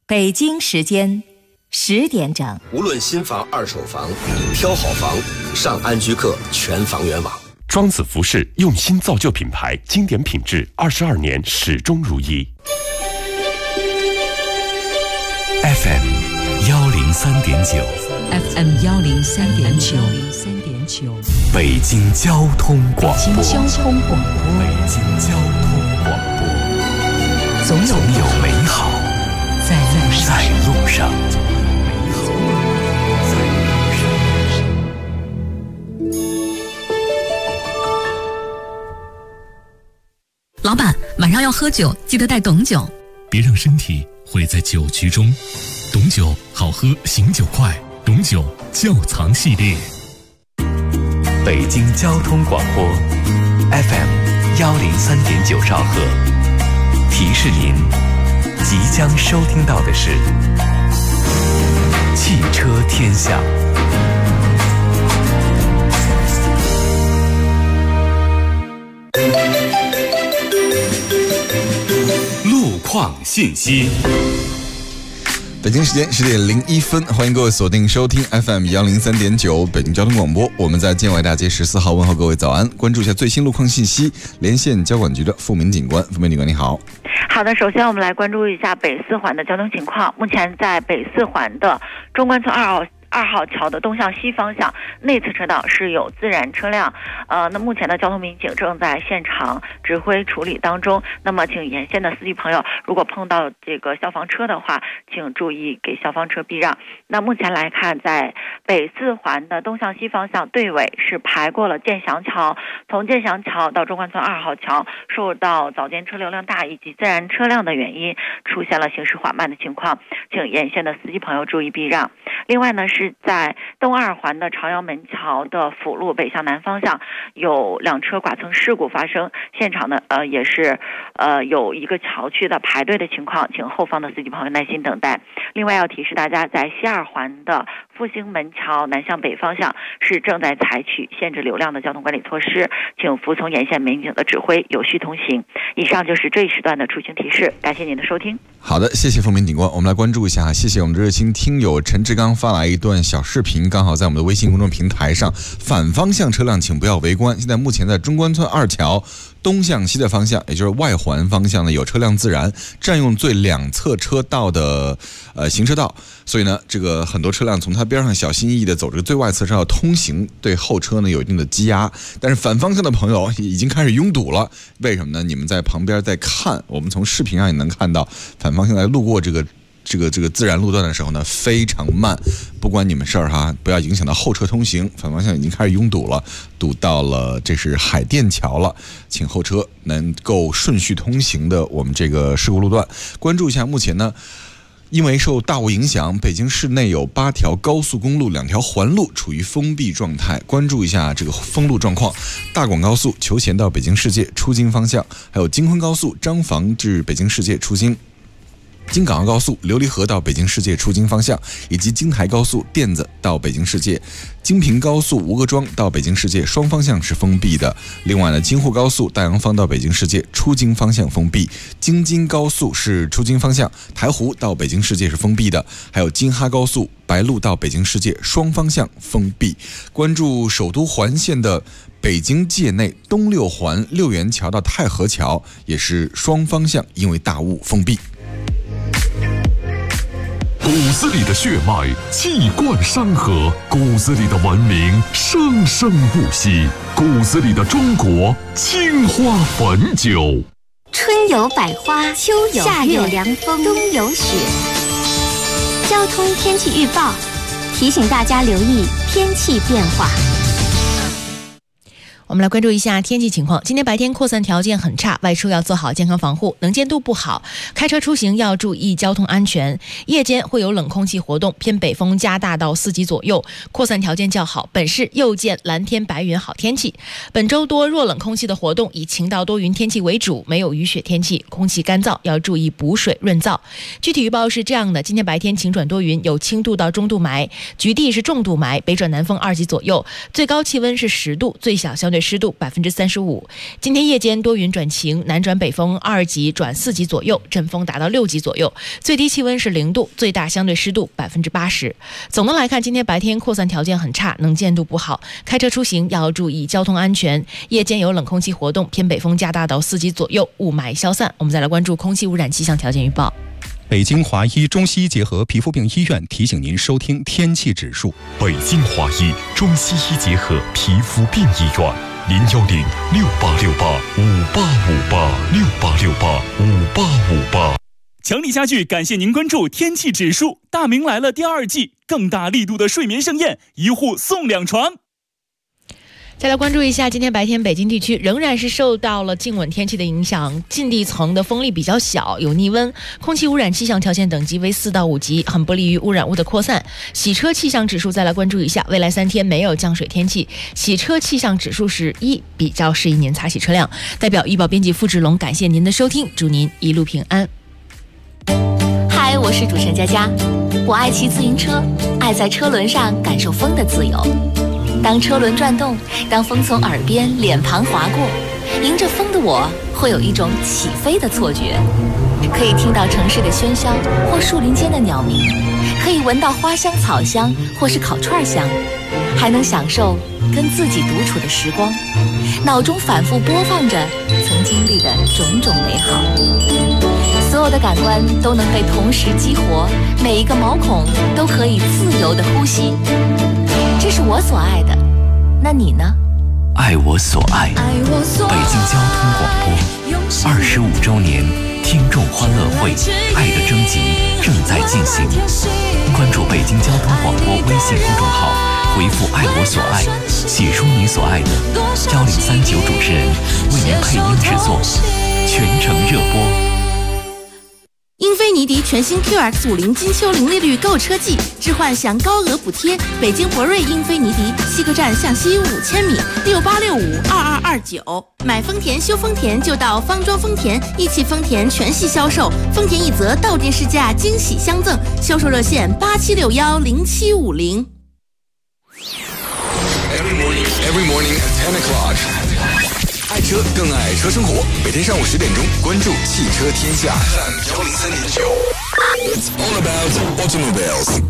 北京时间10点整。 无论新房、二手房，挑好房，上安居客全房源网。 庄子服饰用心造就品牌，经典品质，22年始终如一。 FM 103.9 FM 103.9 北京交通广播。 北京交通广播。 北京交通广播。总有美好在路上。 老板，晚上要喝酒，记得带董酒。 别让身体毁在酒局中。董酒好喝，醒酒快。董酒窖藏系列。 北京交通广播 FM 103.9兆赫，提示您即将收听到的是汽车天下。 路况信息。 北京时间10点01分，欢迎各位锁定收听 FM 103.9北京交通广播。我们在建外大街14号问候各位早安，关注一下最新路况信息。连线交管局的付明警官，付明警官你好。 好的，首先我们来关注一下北四环的交通情况。目前在北四环的中关村2号桥的东向西方向内侧车道是有自燃车辆，那目前的交通民警正在现场指挥处理当中。那么请沿线的司机朋友，如果碰到这个消防车的话，请注意给消防车避让。那目前来看，在北四环的东向西方向对尾是排过了建祥桥，从建祥桥到中关村2号桥，受到早间车流量大以及自燃车辆的原因，出现了行驶缓慢的情况，请沿线的司机朋友注意避让。另外呢，是在东二环的朝阳门桥的辅路北向南方向有两车剐蹭事故发生，现场呢也是有一个桥区的排队的情况，请后方的司机朋友耐心等待。另外要提示大家，在西二环的复兴门桥南向北方向是正在采取限制流量的交通管理措施，请服从沿线民警的指挥，有序通行。以上就是这一时段的出行提示，感谢您的收听。 好的，谢谢付明警官。我们来关注一下，谢谢我们的热心听友陈志刚发来一段小视频，刚好在我们的微信公众平台上。反方向车辆请不要围观。现在目前在中关村2桥东向西的方向，也就是外环方向呢，有车辆自燃，占用最两侧车道的行车道，所以呢，这个很多车辆从它边上小心翼翼的走这个最外侧车道通行，对后车呢有一定的积压。但是反方向的朋友已经开始拥堵了，为什么呢？你们在旁边在看，我们从视频上也能看到，反方向在路过这个自燃路段的时候呢，非常慢。不关你们事儿哈，不要影响到后车通行。反方向已经开始拥堵了，堵到了这是海淀桥了，请后车能够顺序通行的我们这个事故路段。关注一下，目前呢，因为受大雾影响，北京市内有8条高速公路、2条环路处于封闭状态。关注一下这个封路状况：大广高速求贤到北京世界出京方向，还有京昆高速张房至北京世界出京。京港澳高速琉璃河到北京世界出京方向，以及京台高速甸子到北京世界，京平高速吴各庄到北京世界双方向是封闭的。另外呢，京沪高速大洋坊到北京世界出京方向封闭，京津高速是出京方向，台湖到北京世界是封闭的，还有京哈高速白鹿到北京世界双方向封闭。关注首都环线的北京界内东六环六元桥到太和桥也是双方向因为大雾封闭。 骨子里的血脉气贯山河，骨子里的文明生生不息，骨子里的中国青花汾酒。 春有百花，秋有夏有凉风，冬有雪。交通天气预报提醒大家留意天气变化。 我们来关注一下天气情况。今天白天扩散条件很差，外出要做好健康防护，能见度不好，开车出行要注意交通安全。夜间会有冷空气活动，偏北风加大到4级左右，扩散条件较好，本市又见蓝天白云好天气。本周多弱冷空气的活动，以晴到多云天气为主，没有雨雪天气，空气干燥，要注意补水润燥。具体预报是这样的：今天白天晴转多云，有轻度到中度霾，局地是重度霾，北转南风2级左右，最高气温是10度，最小相对对湿度35%。今天夜间多云转晴，南转北风2级转4级左右，阵风达到6级左右，最低气温是0度，最大相对湿度80%。总的来看，今天白天扩散条件很差，能见度不好，开车出行要注意交通安全。夜间有冷空气活动，偏北风加大到4级左右，雾霾消散。我们再来关注空气污染气象条件预报。 北京华医中西医结合皮肤病医院提醒您收听天气指数。 北京华医中西医结合皮肤病医院，0106858586858 强力家具感谢您关注天气指数。大明来了第2季，更大力度的睡眠盛宴，1户送2床。 再来关注一下，今天白天北京地区仍然是受到了静稳天气的影响，近地层的风力比较小，有逆温，空气污染气象条件等级为4到5级，很不利于污染物的扩散。洗车气象指数再来关注一下，未来3天没有降水天气，洗车气象指数是1，比较适宜您擦洗车辆。代表医保编辑付志龙，感谢您的收听，祝您一路平安。 嗨，我是主持人佳佳，我爱骑自行车，爱在车轮上感受风的自由。当车轮转动，当风从耳边、脸庞划过，迎着风的我会有一种起飞的错觉，可以听到城市的喧嚣或树林间的鸟鸣，可以闻到花香、草香或是烤串香，还能享受跟自己独处的时光，脑中反复播放着曾经历的种种美好，所有的感官都能被同时激活，每一个毛孔都可以自由的呼吸。这是我所爱的，那你呢？ 爱我所爱，北京交通广播25周年听众欢乐会爱的征集正在进行，关注北京交通广播微信公众号，回复爱我所爱，写出你所爱的，1039主持人为您配音制作，全程热播。 英菲尼迪全新 QX50 金秋零利率购车季，置换享高额补贴。北京博瑞英菲尼迪西客站向西5000米，68652229。买丰田修丰田就到方庄丰田，一汽丰田全系销售，丰田一泽到店试驾惊喜相赠，销售热线87610750。 Every morning at 10 o'clock. 爱车更爱车生活，每天上午10点钟，关注汽车天下 FM103.9。It's all about automobiles。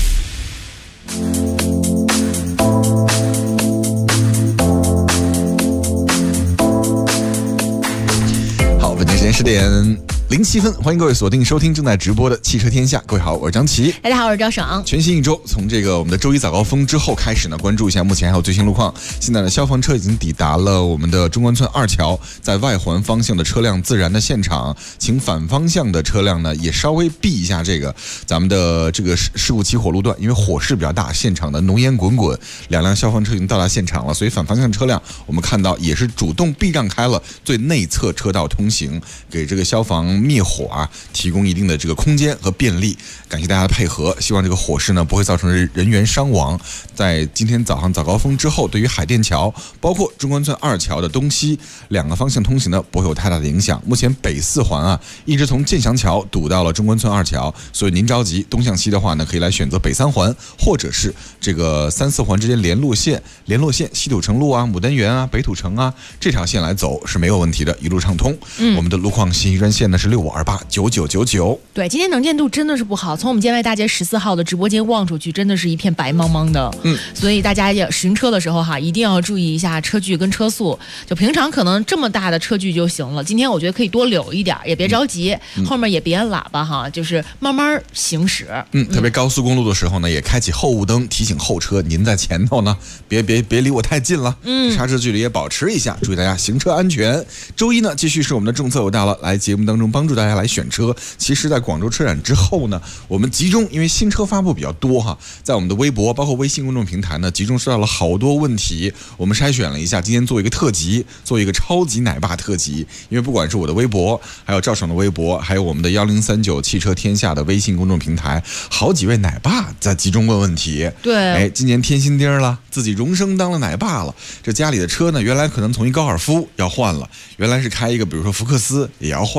好，本间时间10点07分，欢迎各位锁定收听正在直播的汽车天下。各位好，我是张琪。 大家好，我是赵爽。 全新一周，从这个我们的周一早高峰之后开始呢，关注一下目前还有最新路况。现在呢，消防车已经抵达了我们的中关村2桥，在外环方向的车辆自燃的现场，请反方向的车辆呢也稍微避一下这个咱们的这个事故起火路段，因为火势比较大，现场的浓烟滚滚，2辆消防车已经到达现场了，所以反方向车辆我们看到也是主动避让开了最内侧车道通行，给这个消防灭火啊提供一定的这个空间和便利。感谢大家的配合，希望这个火势呢不会造成人员伤亡。在今天早上早高峰之后，对于海淀桥包括中关村2桥的东西2个方向通行呢不会有太大的影响。目前北4环啊一直从建祥桥堵到了中关村2桥，所以您着急东向西的话呢，可以来选择北3环，或者是这个3、4环之间联络线西土城路啊、牡丹园啊、北土城啊这条线来走是没有问题的，一路畅通。我们的路况信息专线呢是65289999。 对，今天能见度真的是不好，从我们建外大街14号的直播间望出去，真的是一片白茫茫的。所以大家也行车的时候哈，一定要注意一下车距跟车速。就平常可能这么大的车距就行了，今天我觉得可以多留一点，也别着急，后面也别按喇叭哈，就是慢慢行驶。 特别高速公路的时候呢，也开启后雾灯，提醒后车您在前头呢，别离我太近了。刹车距离也保持一下，注意大家行车安全。周一呢，继续是我们的政策有大了，来节目当中帮助大家来选车。其实，在广州车展之后呢，我们集中因为新车发布比较多哈，在我们的微博包括微信公众平台呢，集中收到了好多问题，我们筛选了一下，今天做一个特辑，做一个超级奶爸特辑。因为不管是我的微博，还有赵爽的微博，还有我们的1039汽车天下的微信公众平台，好几位奶爸在集中问问题。 对， 今年添新丁了，自己荣升当了奶爸了。这家里的车呢，原来可能从一高尔夫要换了，原来是开一个比如说福克斯也要换了，稍微大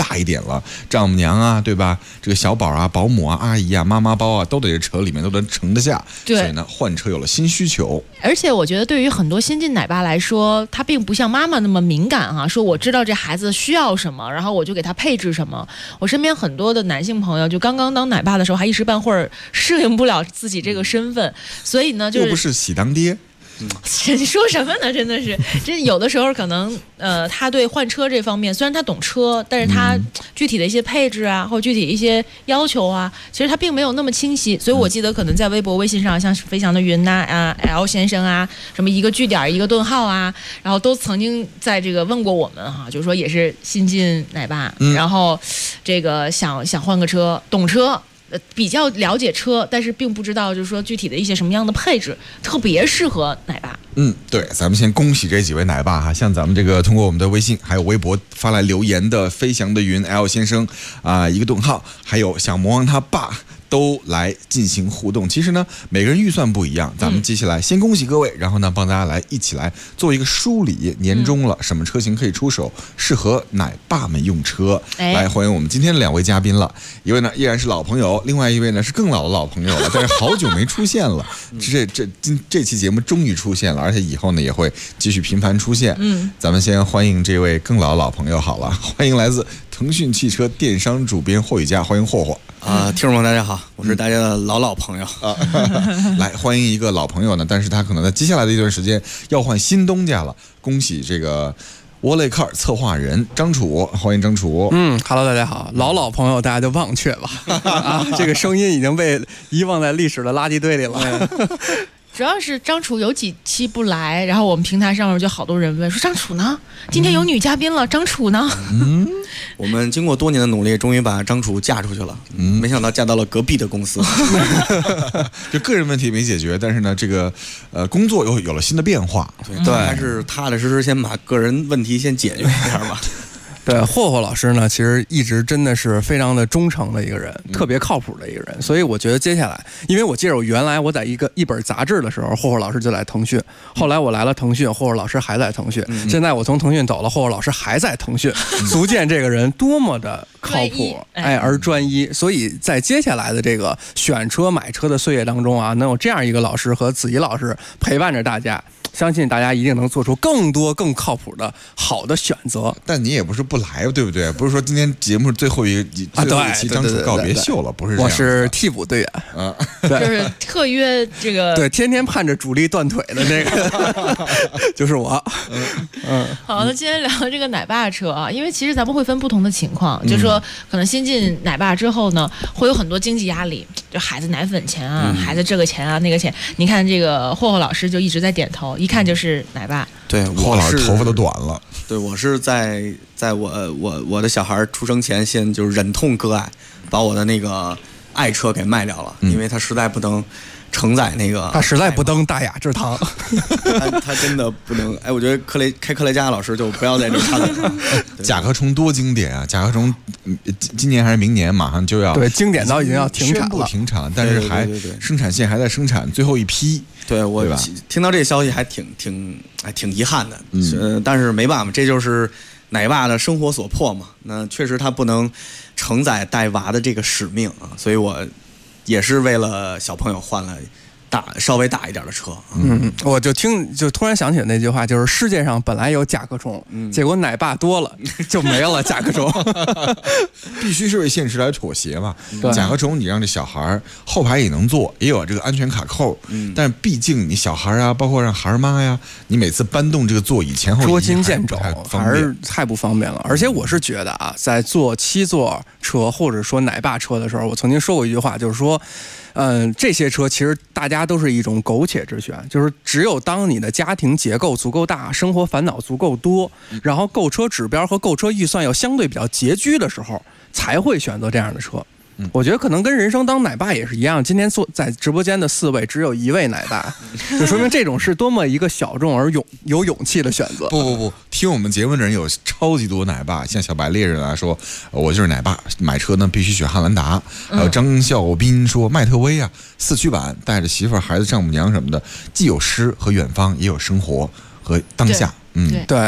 大一点了，丈母娘啊，对吧？这个小宝啊、保姆啊、阿姨啊、妈妈包啊，都得是车里面都能盛得下。 对， 所以呢，换车有了新需求。 而且我觉得对于很多新晋奶爸来说，他并不像妈妈那么敏感哈，说我知道这孩子需要什么，然后我就给他配置什么。我身边很多的男性朋友，就刚刚当奶爸的时候，还一时半会儿适应不了自己这个身份，所以呢，就是又不是喜当爹。 你说什么呢？真的是，这有的时候可能他对换车这方面，虽然他懂车，但是他具体的一些配置啊，或具体一些要求啊，其实他并没有那么清晰。所以我记得可能在微博、微信上，像飞翔的云呐、L 先生啊，什么一个句点一个顿号啊，然后都曾经在这个问过我们哈，就是说也是新晋奶爸，然后这个想换个车，懂车。比较了解车，但是并不知道就是说具体的一些什么样的配置特别适合奶爸。 对，咱们先恭喜这几位奶爸哈，像咱们这个通过我们的微信还有微博发来留言的飞翔的云 L 先生啊，一个顿号，还有像魔王他爸。都来进行互动。其实呢，每个人预算不一样，咱们接下来先恭喜各位，然后呢，帮大家来一起来做一个梳理。年终了，什么车型可以出手，适合奶爸们用车？来欢迎我们今天的2位嘉宾了。一位呢依然是老朋友，另外一位呢是更老的老朋友了，但是好久没出现了。这期节目终于出现了，而且以后呢也会继续频繁出现。咱们先欢迎这位更老的老朋友好了，欢迎来自腾讯汽车电商主编霍宇佳，欢迎霍霍。 听众们大家好，我是大家的老朋友来欢迎一个老朋友呢，但是他可能在接下来的一段时间要换新东家了。恭喜这个沃雷克尔策划人张楚，欢迎张楚。 Hello， 大家好，老朋友大家就忘却吧这个声音已经被遗忘在历史的垃圾堆里了。 主要是张楚有几期不来，然后我们平台上面就好多人问说张楚呢？今天有女嘉宾了，张楚呢？ 我们经过多年的努力，终于把张楚嫁出去了。没想到嫁到了隔壁的公司。 就个人问题没解决，但是呢，这个工作有了新的变化。 对，还是踏踏实实先把个人问题先解决一下吧。 对，霍霍老师呢，其实一直真的是非常的忠诚的一个人，特别靠谱的一个人。所以我觉得接下来，因为我记得原来我在一本杂志的时候，霍霍老师就在腾讯，后来我来了腾讯，霍霍老师还在腾讯，现在我从腾讯走了，霍霍老师还在腾讯，足见这个人多么的靠谱，而专一。所以在接下来的这个选车买车的岁月当中啊，能有这样一个老师和子怡老师陪伴着大家。相信大家一定能做出更多更靠谱的好的选择。 但你也不是不来，对不对？不是说今天节目最后一期张楚告别秀了，不是这样。 我是替补队员就是特约这个， 对，天天盼着主力断腿的这个就是我。 好，那今天聊这个奶爸车啊，因为其实咱们会分不同的情况，就是说可能新进奶爸之后呢，会有很多经济压力，就孩子奶粉钱啊，孩子这个钱啊那个钱。你看这个霍霍老师就一直在点头。一看就是奶爸。 对， 霍老师头发都短了。 对，我是在我的小孩出生前，先就是忍痛割爱，把我的那个爱车给卖掉了，因为他实在不能承载那个， 他实在不登大雅之堂， 他真的不能。我觉得开克雷嘉老师就不要在这插嘴了。 甲壳虫多经典啊！甲壳虫今年还是明年马上就要对经典到已经要停产了， 宣布停产，但是还生产线还在生产最后一批。 对，我听到这消息还挺遗憾的，但是没办法，这就是奶爸的生活所迫嘛。那确实他不能承载带娃的这个使命啊，所以我也是为了小朋友换了稍微大一点的车。 我就突然想起那句话，就是世界上本来有甲壳虫，结果奶爸多了就没了甲壳虫。 必须是为现实来妥协嘛。甲壳虫你让这小孩后排也能坐，也有这个安全卡扣，但是毕竟你小孩啊，包括让孩妈呀，你每次搬动这个座椅前后捉襟见肘，还是太不方便了。而且我是觉得啊，在坐7座车或者说奶爸车的时候，我曾经说过一句话，就是说这些车其实大家都是一种苟且之选，就是只有当你的家庭结构足够大，生活烦恼足够多，然后购车指标和购车预算要相对比较拮据的时候，才会选择这样的车。我觉得可能跟人生当奶爸也是一样，今天坐在直播间的4位只有1位奶爸，就说明这种是多么一个小众而有勇气的选择。 不，听我们节目的人有超级多奶爸，像小白猎人啊说，我就是奶爸，买车呢必须选汉兰达。还有张孝斌说迈特威啊，4驱版，带着媳妇儿、孩子、丈母娘什么的，既有诗和远方，也有生活和当下。 对。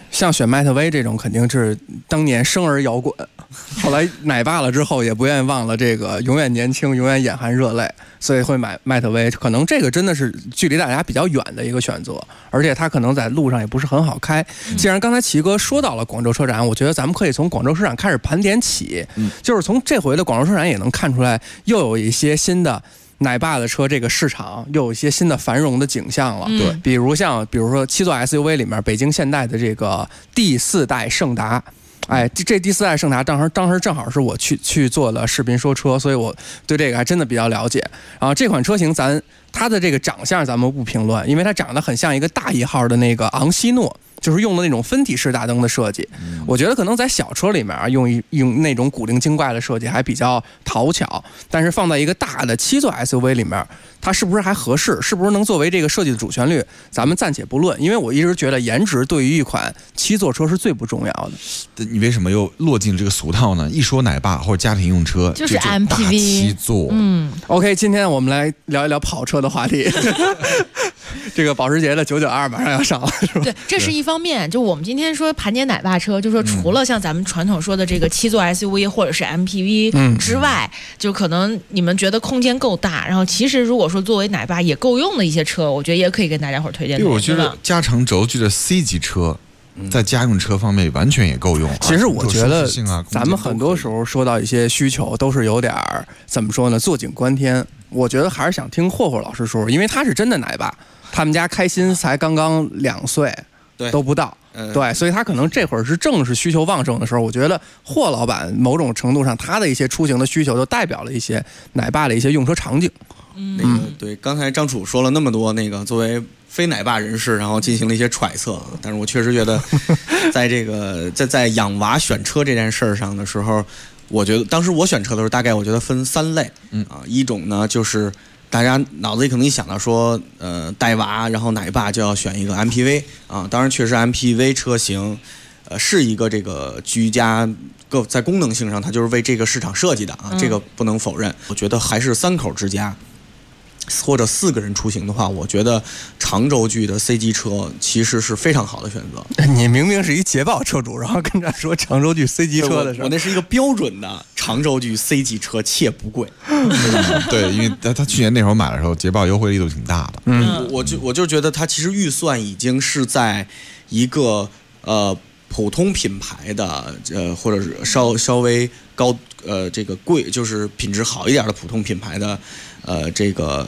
像选迈特威这种肯定是当年生而摇滚，后来奶爸了之后也不愿意忘了这个永远年轻，永远眼含热泪，所以会买迈特威。可能这个真的是距离大家比较远的一个选择，而且它可能在路上也不是很好开。既然刚才齐哥说到了广州车展，我觉得咱们可以从广州车展开始盘点起，就是从这回的广州车展也能看出来，又有一些新的奶爸的车，这个市场又有一些新的繁荣的景象了。对，比如说7座 SUV 里面，北京现代的这个第4代胜达。哎，这第4代胜达当时正好是我去做了视频说车，所以我对这个还真的比较了解。然后这款车型它的这个长相咱们不评论，因为它长得很像一个大1号的那个昂希诺，就是用的那种分体式大灯的设计。我觉得可能在小车里面用那种古灵精怪的设计还比较讨巧，但是放在一个大的7座 SUV 里面，它是不是还合适？是不是能作为这个设计的主旋律？咱们暂且不论，因为我一直觉得颜值对于一款7座车是最不重要的。 你为什么又落进这个俗套呢？一说奶爸或者家庭用车， 就是 MPV 7座。 OK， 今天我们来聊一聊跑车的话题。这个保时捷的992马上要上了，是吧？ 对，这是一方面。就我们今天说盘点奶爸车，就说除了像咱们传统说的这个7座 SUV 或者是 MPV 之外，就可能你们觉得空间够大，然后其实如果说作为奶爸也够用的一些车，我觉得也可以跟大家伙推荐。 对，我觉得加长轴距的 C 级车，在家用车方面完全也够用。 其实我觉得咱们很多时候说到一些需求，都是有点怎么说呢，坐井观天。我觉得还是想听霍霍老师说，因为他是真的奶爸，他们家开心才刚刚2岁，都不到。对，所以他可能这会儿正是需求旺盛的时候。我觉得霍老板某种程度上他的一些出行的需求，就代表了一些奶爸的一些用车场景。 对，刚才张楚说了那么多，作为非奶爸人士，然后进行了一些揣测，但是我确实觉得，在养娃选车这件事上的时候，我觉得当时我选车的时候，大概我觉得分3类，一种呢就是大家脑子里可能一想到说，带娃，然后奶爸就要选一个 MPV 啊，当然确实 MPV 车型，是一个这个居家在功能性上，它就是为这个市场设计的啊，这个不能否认。我觉得还是3口之家。或者4个人出行的话，我觉得长轴距的 C 级车其实是非常好的选择。 你明明是一捷豹车主，然后跟这说长轴距 C 级车的事， 我那是一个标准的长轴距 C 级车，且不贵。 对，因为他去年那时候买的时候，捷豹优惠力度挺大的。 我就觉得他其实预算已经是在一个普通品牌的或者是稍微高这个贵，就是品质好一点的普通品牌的。这个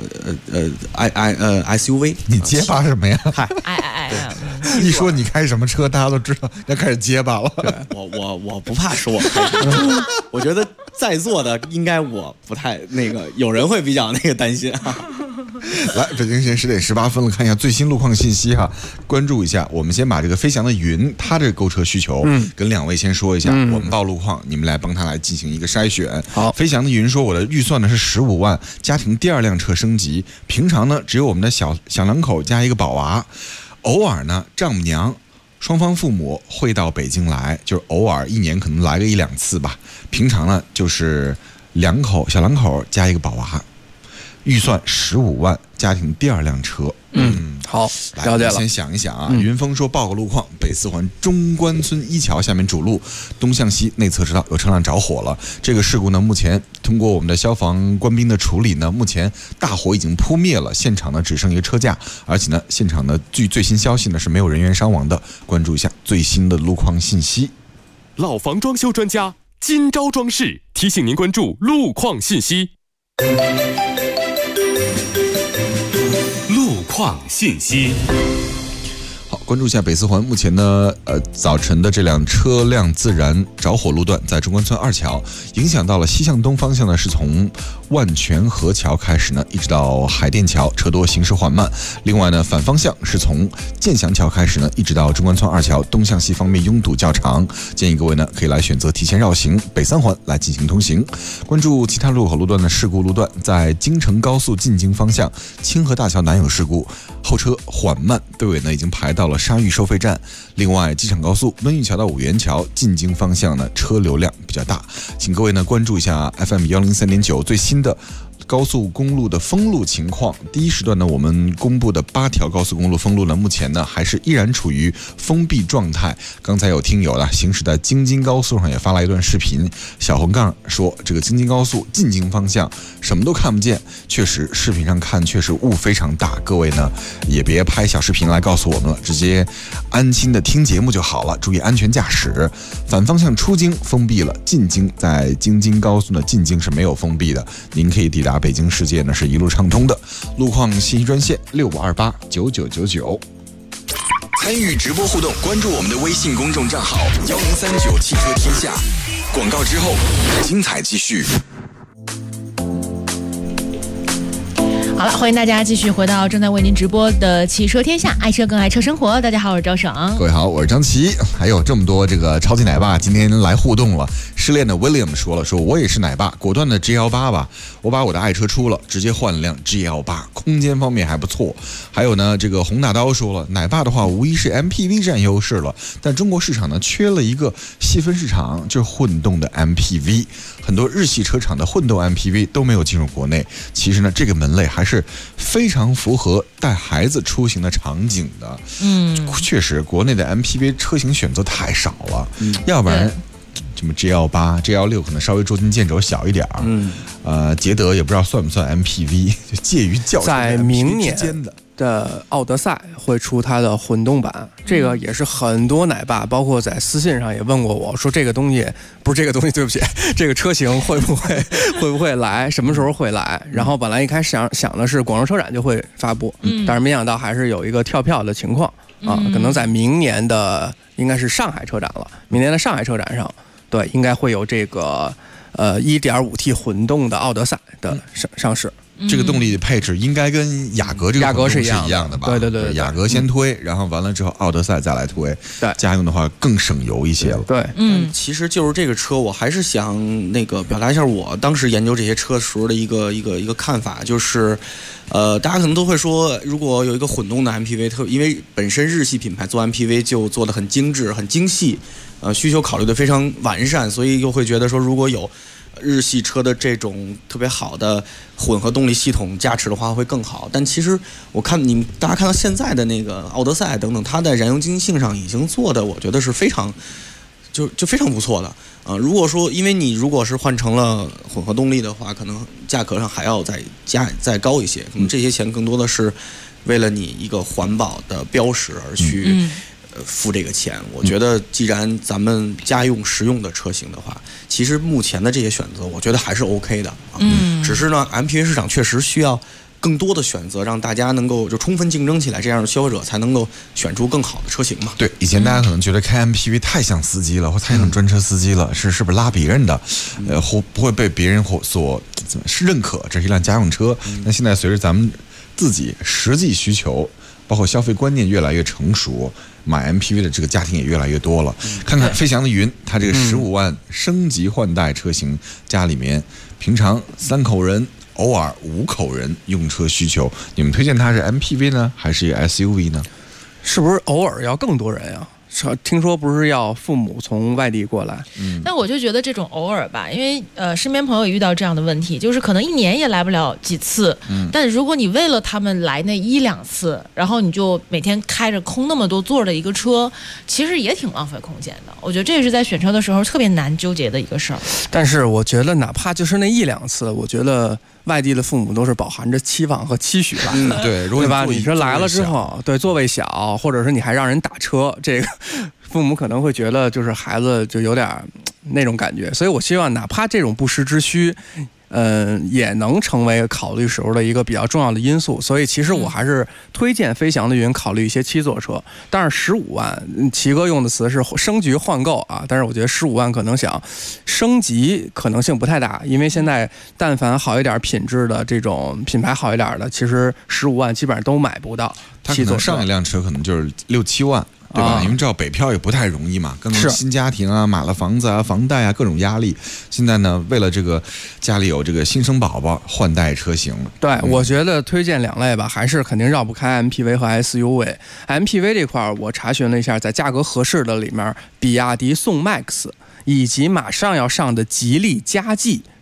SUV， 你结巴什么呀？ 嗨， 一说你开什么车，大家都知道要开始结巴了。 我不怕说我开什么车，我觉得在座的应该我不太有人会比较担心啊。 来，北京时间10点18分了，看一下最新路况信息哈，关注一下。我们先把这个飞翔的云，它这个购车需求，跟2位先说一下，我们报路况，你们来帮他来进行一个筛选。 好， 飞翔的云说，我的预算呢是15万，家庭第2辆车升级，平常呢只有我们的小两口加一个宝娃，偶尔呢丈母娘双方父母会到北京来，就是偶尔1年可能来个1-2次吧，平常呢就是小两口加一个宝娃。预算15万，家庭第2辆车。 好，了解了。 先想一想啊。云峰说报个路况，北4环中关村1桥下面主路东向西内侧车道有车辆着火了。这个事故呢，目前通过我们的消防官兵的处理呢，目前大火已经扑灭了，现场呢只剩一个车架，而且呢，现场呢据最新消息呢是没有人员伤亡的。关注一下最新的路况信息。 老房装修专家今朝装饰提醒您关注路况信息。路况信息。 好，关注一下北4环目前呢，早晨的这辆车辆自燃着火路段在中关村2桥，影响到了西向东方向呢，是从万泉河桥开始呢，一直到海淀桥，车多行驶缓慢。另外呢，反方向是从建祥桥开始呢，一直到中关村2桥，东向西方面拥堵较长，建议各位呢可以来选择提前绕行北3环来进行通行。关注其他路口路段的事故路段，在京承高速进京方向，清河大桥南有事故，后车缓慢，队尾呢已经排到了沙峪收费站。另外，机场高速温榆桥到五元桥进京方向呢，车流量比较大，请各位呢关注一下 FM 103.9最新的高速公路的封路情况。第一时段呢，我们公布的8条高速公路封路呢，目前呢还是依然处于封闭状态。刚才有听友呢行驶在京津高速上也发来一段视频，小横杠说这个京津高速进京方向什么都看不见，确实视频上看确实雾非常大，各位呢也别拍小视频来告诉我们了，直接安心的听节目就好了，注意安全驾驶。反方向出京封闭了，进京在京津高速呢进京是没有封闭的，您可以抵达北京世界呢是一路畅通的。路况信息专线65289999。 参与直播互动，关注我们的微信公众账号1039汽车天下。广告之后，精彩继续。 好了，欢迎大家继续回到正在为您直播的汽车天下，爱车更爱车生活。大家好，我是赵爽。 各位好，我是张琪。还有这么多这个超级奶爸今天来互动了。失恋的 William 说我也是奶爸，果断的 G18 吧，我把我的爱车出了，直接换了辆 G18， 空间方面还不错。还有呢，这个红大刀说了，奶爸的话无疑是 MPV 占优势了，但中国市场呢缺了一个细分市场，就是混动的 MPV。很多日系车厂的混动 MPV 都没有进入国内。其实呢，这个门类还是非常符合带孩子出行的场景的。确实，国内的 MPV 车型选择太少了，要不然什么 G18、G16 可能稍微捉襟见肘小一点捷德也不知道算不算 MPV， 就介于轿车在明年的奥德赛会出它的混动版，这个也是很多奶爸包括在私信上也问过我说，这个东西不是这个东西，对不起，这个车型会不会来，什么时候会来？然后本来一开始想的是广州车展就会发布，但是没想到还是有一个跳票的情况可能在明年的应该是上海车展了，明年的上海车展上，对，应该会有这个1.5T 混动的奥德赛的上市。 这个动力的配置应该跟雅阁这个混动是一样的吧？ 对， 雅阁先推，然后完了之后奥德赛再来推。 对， 家用的话更省油一些了。 对， 其实就是这个车，我还是想表达一下我当时研究这些车时候的一个看法，就是，大家可能都会说，如果有一个混动的 MPV， 因为本身日系品牌做 MPV 就做得很精致、很精细，需求考虑得非常完善，所以又会觉得说，如果有日系车的这种特别好的混合动力系统加持的话会更好。但其实我看大家看到现在的那个奥德赛等等，它在燃油经济性上已经做的，我觉得是非常就非常不错的如果说因为你如果是换成了混合动力的话，可能价格上还要再高一些，可能这些钱更多的是为了你一个环保的标识而去付这个钱。我觉得既然咱们家用实用的车型的话，其实目前的这些选择我觉得还是 OK 的只是呢 MPV 市场确实需要更多的选择，让大家能够就充分竞争起来，这样的消费者才能够选出更好的车型嘛。 对，以前大家可能觉得开 MPV 太像司机了，或太像专车司机了，是不是拉别人的，或不会被别人所认可，这是一辆家用车。那现在随着咱们自己实际需求，包括消费观念越来越成熟，买 MPV 的这个家庭也越来越多了。看看飞翔的云，它这个15万升级换代车型，家里面平常3口人，偶尔5口人用车需求，你们推荐它是 MPV 呢，还是 SUV 呢？ 是不是偶尔要更多人呀？听说不是要父母从外地过来， 但我就觉得这种偶尔吧，因为身边朋友也遇到这样的问题，就是可能1年也来不了几次，但如果你为了他们来那1-2次，然后你就每天开着空那么多座的一个车，其实也挺浪费空间的。我觉得这也是在选车的时候特别难纠结的一个事儿。 但是我觉得哪怕就是那1-2次，我觉得外地的父母都是饱含着期望和期许来的，对吧？你说来了之后，对座位小，或者是你还让人打车，这个父母可能会觉得就是孩子就有点那种感觉，所以我希望哪怕这种不时之需，也能成为考虑时候的一个比较重要的因素。所以其实我还是推荐飞翔的云考虑一些7座车，但是15万，齐哥用的词是升级换购啊，但是我觉得15万可能想升级可能性不太大，因为现在但凡好一点品质的这种品牌好一点的，其实15万基本上都买不到。 他可能上一辆车可能就是6-7万。对吧？因为知道北漂也不太容易嘛，跟新家庭啊，买了房子啊，房贷啊，各种压力。现在呢，为了这个家里有这个新生宝宝，换代车型。 对，我觉得推荐2类吧，还是肯定绕不开 MPV 和 SUV。MPV 这块我查询了一下，在价格合适的里面，比亚迪宋 MAX 以及马上要上的吉利嘉际。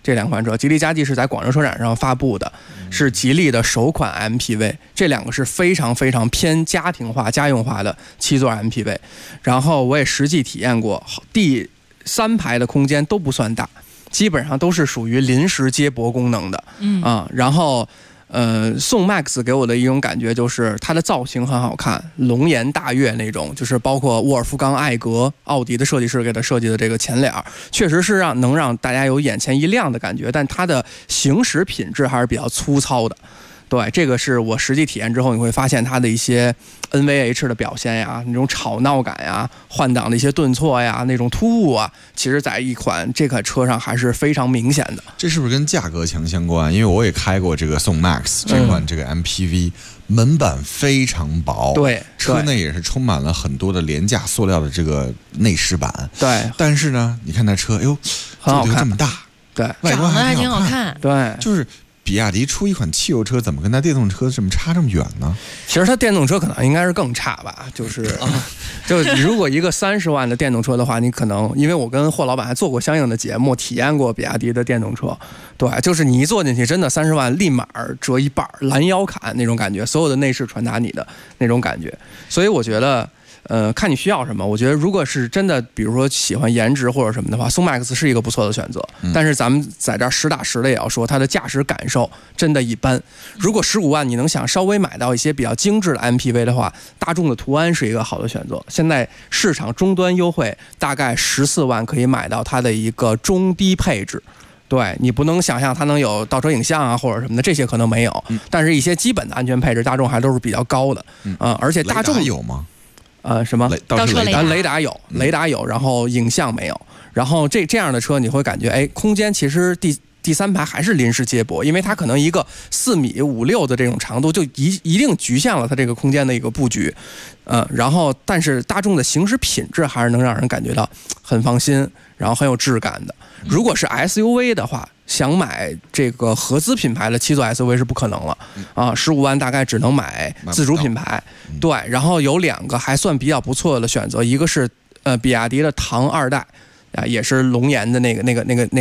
这2款车，吉利嘉际是在广州车展上发布的，是吉利的首款 MPV， 这2个是非常非常偏家庭化、家用化的7座 MPV。然后我也实际体验过，第3排的空间都不算大，基本上都是属于临时接驳功能的。然后宋 MAX 给我的一种感觉就是它的造型很好看，龙颜大悦那种，就是包括沃尔夫冈·艾格，奥迪的设计师给它设计的这个前脸，确实是能让大家有眼前一亮的感觉，但它的行驶品质还是比较粗糙的。对，这个是我实际体验之后，你会发现它的一些 NVH 的表现呀，那种吵闹感呀，换挡的一些顿挫呀，那种突兀啊，其实在这款车上还是非常明显的。 这是不是跟价格强相关？因为我也开过这个宋 MAX 这款这个 MPV，门板非常薄， 对， 车内也是充满了很多的廉价塑料的这个内饰板， 对。 但是呢，你看那车，哎呦， 很好看， 这么大， 对， 外观还挺好看， 对， 就是。比亚迪出一款汽油车，怎么跟它电动车这么差这么远呢？ 其实它电动车可能应该是更差吧，就如果一个30万的电动车的话，你可能因为我跟霍老板还做过相应的节目，体验过比亚迪的电动车，对，就是你一坐进去，真的30万立马折一半，拦腰砍那种感觉，所有的内饰传达你的那种感觉，所以我觉得。看你需要什么。我觉得如果是真的，比如说喜欢颜值或者什么的话，宋 MAX 是一个不错的选择。但是咱们在这儿实打实的也要说，它的驾驶感受真的一般。如果15万你能想稍微买到一些比较精致的 MPV 的话，大众的途安是一个好的选择。现在市场终端优惠，大概14万可以买到它的一个中低配置。对，你不能想象它能有倒车影像啊或者什么的，这些可能没有。但是一些基本的安全配置，大众还都是比较高的。而且大众有吗？ 什么？ 倒车雷达有，雷达有，然后影像没有。然后这样的车你会感觉，哎，空间其实第3排还是临时接驳，因为它可能一个4.56米的这种长度就一定局限了它这个空间的一个布局。然后但是大众的行驶品质还是能让人感觉到很放心，然后很有质感的。如果是 SUV 的话，想买这个合资品牌的7座 SUV 是不可能了15万大概只能买自主品牌。对，然后有2个还算比较不错的选择，一个是比亚迪的唐2代也是龙颜的那个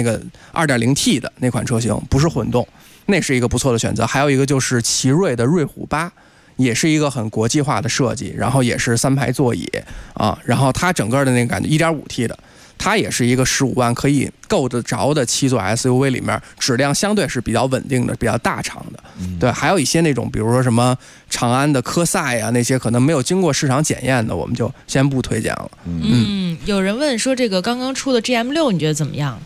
2.0T 的那款车型，不是混动，那是一个不错的选择。还有一个就是奇瑞的瑞虎8，也是一个很国际化的设计，然后也是3排座椅然后它整个的那个感觉 1.5T 的。它也是一个15万可以够得着的7座 SUV 里面，质量相对是比较稳定的，比较大厂的。对，还有一些那种，比如说什么长安的科赛啊，那些可能没有经过市场检验的，我们就先不推荐了。 有人问说这个刚刚出的 GM6 你觉得怎么样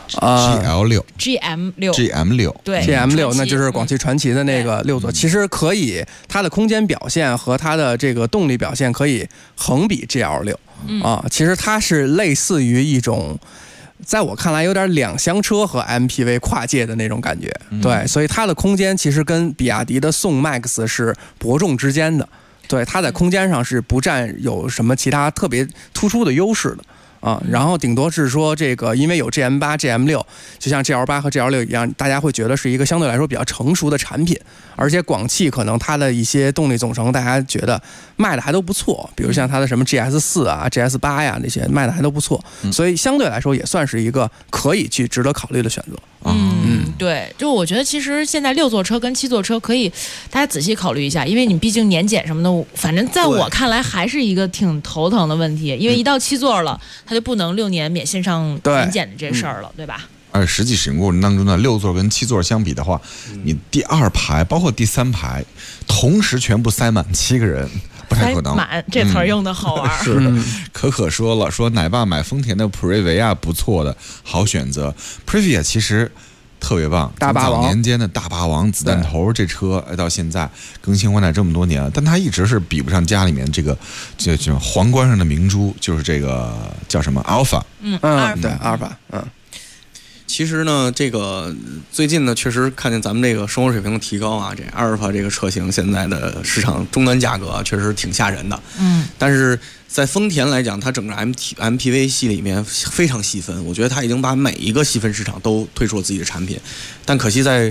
？GM6， 对 ，GM6 那就是广汽传祺的那个6座，其实可以，它的空间表现和它的这个动力表现可以横比 GL6。其实它是类似于一种，在我看来有点2厢车和 MPV 跨界的那种感觉。对，所以它的空间其实跟比亚迪的宋 MAX 是伯仲之间的。对，它在空间上是不占有什么其他特别突出的优势的。然后顶多是说这个，因为有 GM8、GM6，就像 GL8 和 GL6 一样，大家会觉得是一个相对来说比较成熟的产品，而且广汽可能它的一些动力总成，大家觉得卖的还都不错，比如像它的什么 GS4 啊、GS8 呀那些卖的还都不错，所以相对来说也算是一个可以去值得考虑的选择。 对，就我觉得其实现在6座车跟7座车可以大家仔细考虑一下，因为你毕竟年检什么的，反正在我看来还是一个挺头疼的问题，因为一到7座了，它就不能6年免线上年检的这事儿了，对吧？ 而实际使用过程当中呢，6座跟7座相比的话，你第2排包括第3排同时全部塞满7个人，不太可能。 满这词儿用的好玩。 是的，可说了，说奶爸买丰田的普锐维亚不错的好选择。Previa 其实特别棒， 大霸王早年间的大霸王子弹头这车到现在更新换代这么多年了，但它一直是比不上家里面这个就皇冠上的明珠，就是这个叫什么 Alpha。 对 Alpha。 其实呢，这个最近呢，确实看见咱们这个生活水平的提高啊，这阿尔法这个车型现在的市场终端价格确实挺吓人的。但是在丰田来讲，它整个 MPV 系里面非常细分，我觉得它已经把每一个细分市场都推出了自己的产品，但可惜在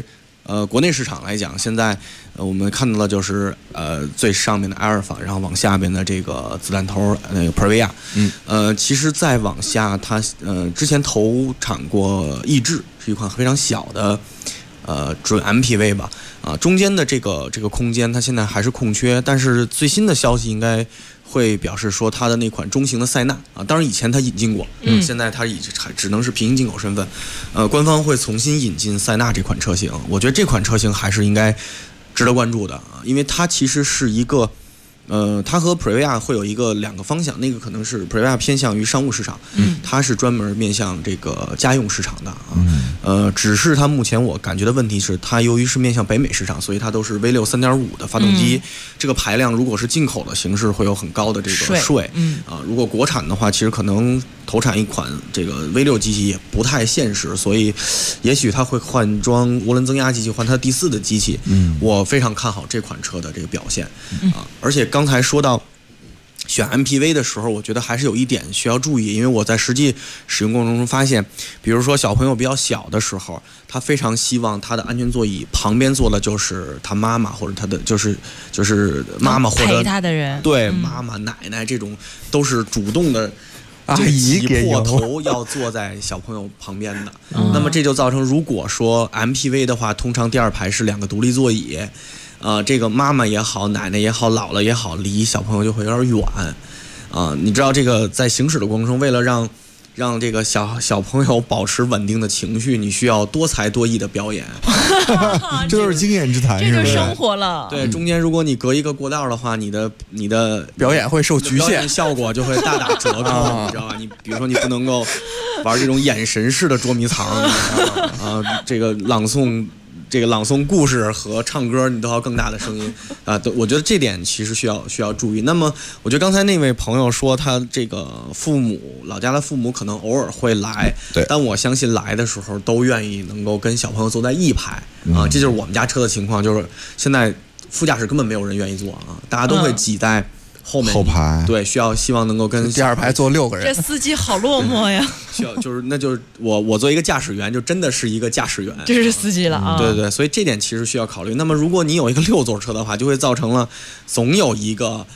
国内市场来讲，现在我们看到的就是最上面的阿尔法，然后往下边的这个子弹头那个 Previa，其实再往下，它之前投产过逸致，是一款非常小的准 MPV 吧，中间的这个空间它现在还是空缺，但是最新的消息应该会表示说它的那款中型的塞纳当然以前它引进过，现在它只能是平行进口身份，官方会重新引进塞纳这款车型，我觉得这款车型还是应该值得关注的因为它其实是一个。它和 Previa 会有两个方向，那个可能是 Previa 偏向于商务市场，它是专门面向这个家用市场的只是它目前我感觉的问题是，它由于是面向北美市场，所以它都是 V6 3.5的发动机，这个排量如果是进口的形式，会有很高的这个税，如果国产的话，其实可能投产一款这个 V6 机器也不太现实，所以也许它会换装涡轮增压机器，换它第4的机器，我非常看好这款车的这个表现而且刚才说到选 MPV 的时候，我觉得还是有一点需要注意，因为我在实际使用过程中发现，比如说小朋友比较小的时候，他非常希望他的安全座椅旁边坐的就是他妈妈或者他的就是妈妈或者陪他的人， 对，妈妈奶奶这种都是主动的。挤破头要坐在小朋友旁边的，那么这就造成，如果说 MPV 的话，通常第2排是2个独立座椅，这个妈妈也好，奶奶也好，姥姥也好，离小朋友就会有点远，你知道这个在行驶的过程中，为了让这个小朋友保持稳定的情绪，你需要多才多艺的表演， 这都是经验之谈， 这就是生活了。 对，中间如果你隔一个过道的话，你的表演会受局限， 效果就会大打折扣，你知道吧？你比如说你不能够玩这种眼神式的捉迷藏这个朗诵故事和唱歌，你都要更大的声音我觉得这点其实需要注意。那么，我觉得刚才那位朋友说他这个老家的父母可能偶尔会来，但我相信来的时候都愿意能够跟小朋友坐在一排这就是我们家车的情况，就是现在副驾驶根本没有人愿意坐大家都会挤在后排，对，希望能够跟第2排坐6个人。 这司机好落寞呀！ 那就是我作为一个驾驶员，就真的是一个驾驶员， 这是司机了对，所以这点其实需要考虑。那么如果你有一个6座车的话，就会造成了总有一个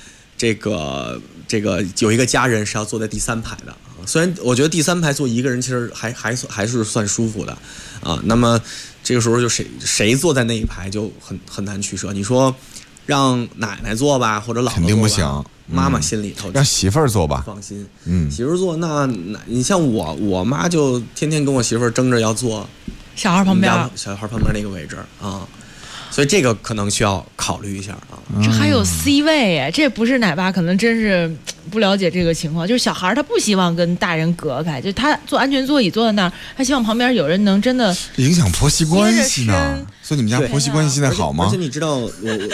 有一个家人是要坐在第3排的虽然我觉得第3排坐一个人其实还是算舒服的那么这个时候就谁坐在那一排就很难取舍。你说让奶奶坐吧，或者姥姥坐吧， 肯定不行。 妈妈心里头让媳妇儿坐吧， 放心。媳妇儿坐，那你像我妈就天天跟我媳妇儿争着要坐小孩旁边那个位置所以这个可能需要考虑一下这还有 C 位哎，这不是奶爸可能真是不了解这个情况，就是小孩他不希望跟大人隔开，就他坐安全座椅坐在那儿，他希望旁边有人能真的影响婆媳关系呢。所以你们家婆媳关系现在好吗？ 而且你知道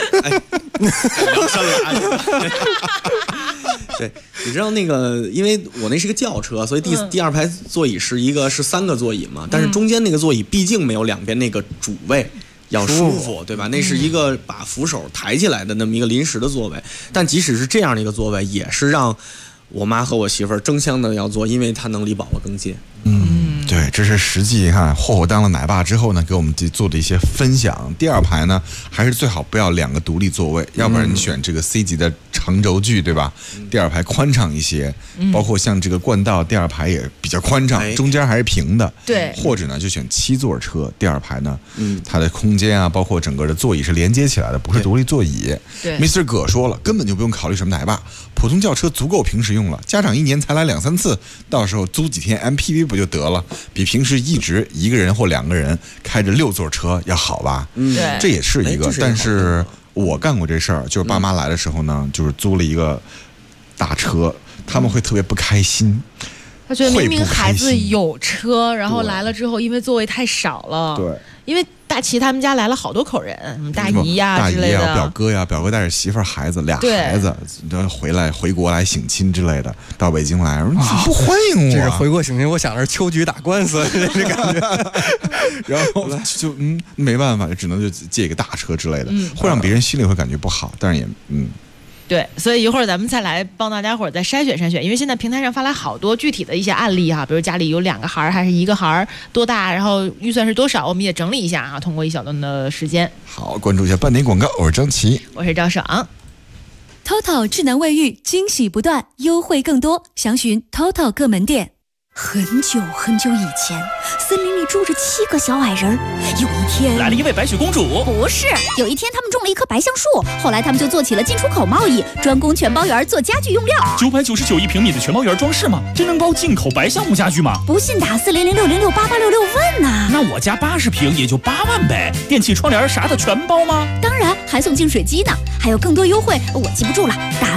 对，你知道那个，因为我那是个轿车，所以第2排座椅是3个座椅嘛，但是中间那个座椅毕竟没有两边那个主位要舒服，对吧？那是一个把扶手抬起来的那么一个临时的座位，但即使是这样的一个座位，也是让我妈和我媳妇儿争相的要坐，因为它能离宝宝更近。 对，这是实际看霍霍当了奶爸之后呢，给我们做的一些分享。第2排呢，还是最好不要2个独立座位，要不然你选这个 C 级的长轴距，对吧？第2排宽敞一些，包括像这个冠道第2排也比较宽敞，中间还是平的。 对， 或者呢，就选7座车，第2排呢，它的空间啊，包括整个的座椅是连接起来的，不是独立座椅。 对 ，Mr. 葛说了，根本就不用考虑什么奶爸，普通轿车足够平时用了，家长1年才来2-3次，到时候租几天 MPV 不就得了？比平时一直1个人或2个人开着6座车要好吧？ 对， 这也是一个。但是我干过这事儿，就是爸妈来的时候呢，就是租了一个大车，他们会特别不开心。 他觉得明明孩子有车，然后来了之后，因为座位太少了。 对， 因为大齐他们家来了好多口人，大姨呀之类的， 表哥呀，表哥带着媳妇儿孩子俩孩子，回国来省亲之类的，到北京来，你不欢迎我？ 这是回国省亲，我想着秋菊打官司这感觉， 然后就没办法，只能就借一个大车之类的，会让别人心里会感觉不好，但是也对，所以一会儿咱们再来帮大家伙儿再筛选筛选，因为现在平台上发来好多具体的一些案例哈，比如家里有2个孩儿还是1个孩儿，多大，然后预算是多少，我们也整理一下啊，通过一小段的时间。 好，关注一下半点广告，我是张琪， 我是赵爽。 TOTO 智能卫浴，惊喜不断，优惠更多，详询 TOTO 各门店。很久很久以前，森林里住着7个小矮人。有一天， 来了一位白雪公主。 不是，有一天他们种了一棵白橡树，后来他们就做起了进出口贸易，专攻全包园做家具用料。 999一平米的全包园装饰吗？真能包进口白橡木家具吗？ 不信打400606866问呐。 那我家80平也就8万呗，电器窗帘啥的全包吗？ 当然，还送净水机呢，还有更多优惠，我记不住了，打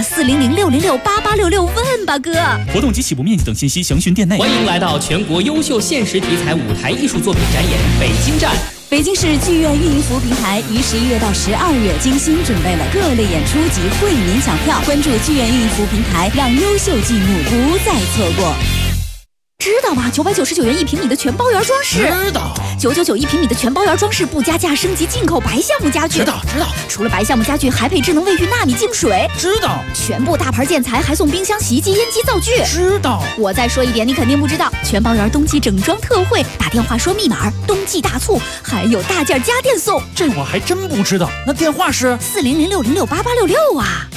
400606866问吧哥。 活动及起步面积等信息详询店内。 欢迎来到全国优秀现实题材舞台艺术作品展演北京站。 北京市剧院运营服务平台于11月到12月精心准备了各类演出及惠民抢票，关注剧院运营服务平台，让优秀剧目不再错过。知道吗？999元1平米的全包园装饰。 知道。 999一平米的全包园装饰不加价升级进口白橡木家具。 知道。 除了白橡木家具，还配智能卫浴纳米净水。 知道。 全部大牌建材还送冰箱、洗衣机、烟机、灶具。 知道。 我再说一点，你肯定不知道，全包园冬季整装特惠，打电话说密码，冬季大促，还有大件家电送。 这我还真不知道。那电话是 400606866啊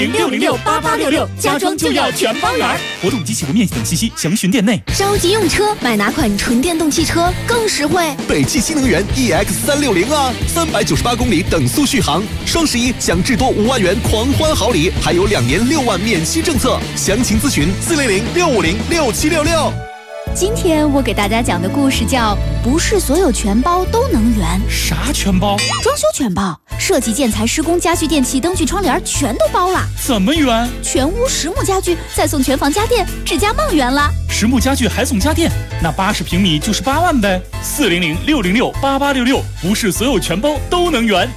，400606866，家装就要全包园。活动及起步面积等信息详询店内。 着急用车，买哪款纯电动汽车更实惠？ 北汽新能源 EX360啊，398公里等速续航，双11享至多5万元狂欢好礼，还有2年6万免息政策，详情咨询40065067666。 今天我给大家讲的故事叫《不是所有全包都能圆》。 啥全包？ 装修全包，设计、建材、施工、家具、电器、灯具、窗帘全都包了。 怎么圆？ 全屋实木家具，再送全房家电，指甲梦圆了。 实木家具还送家电，那80平米就是8万呗。40060668866，不是所有全包都能圆。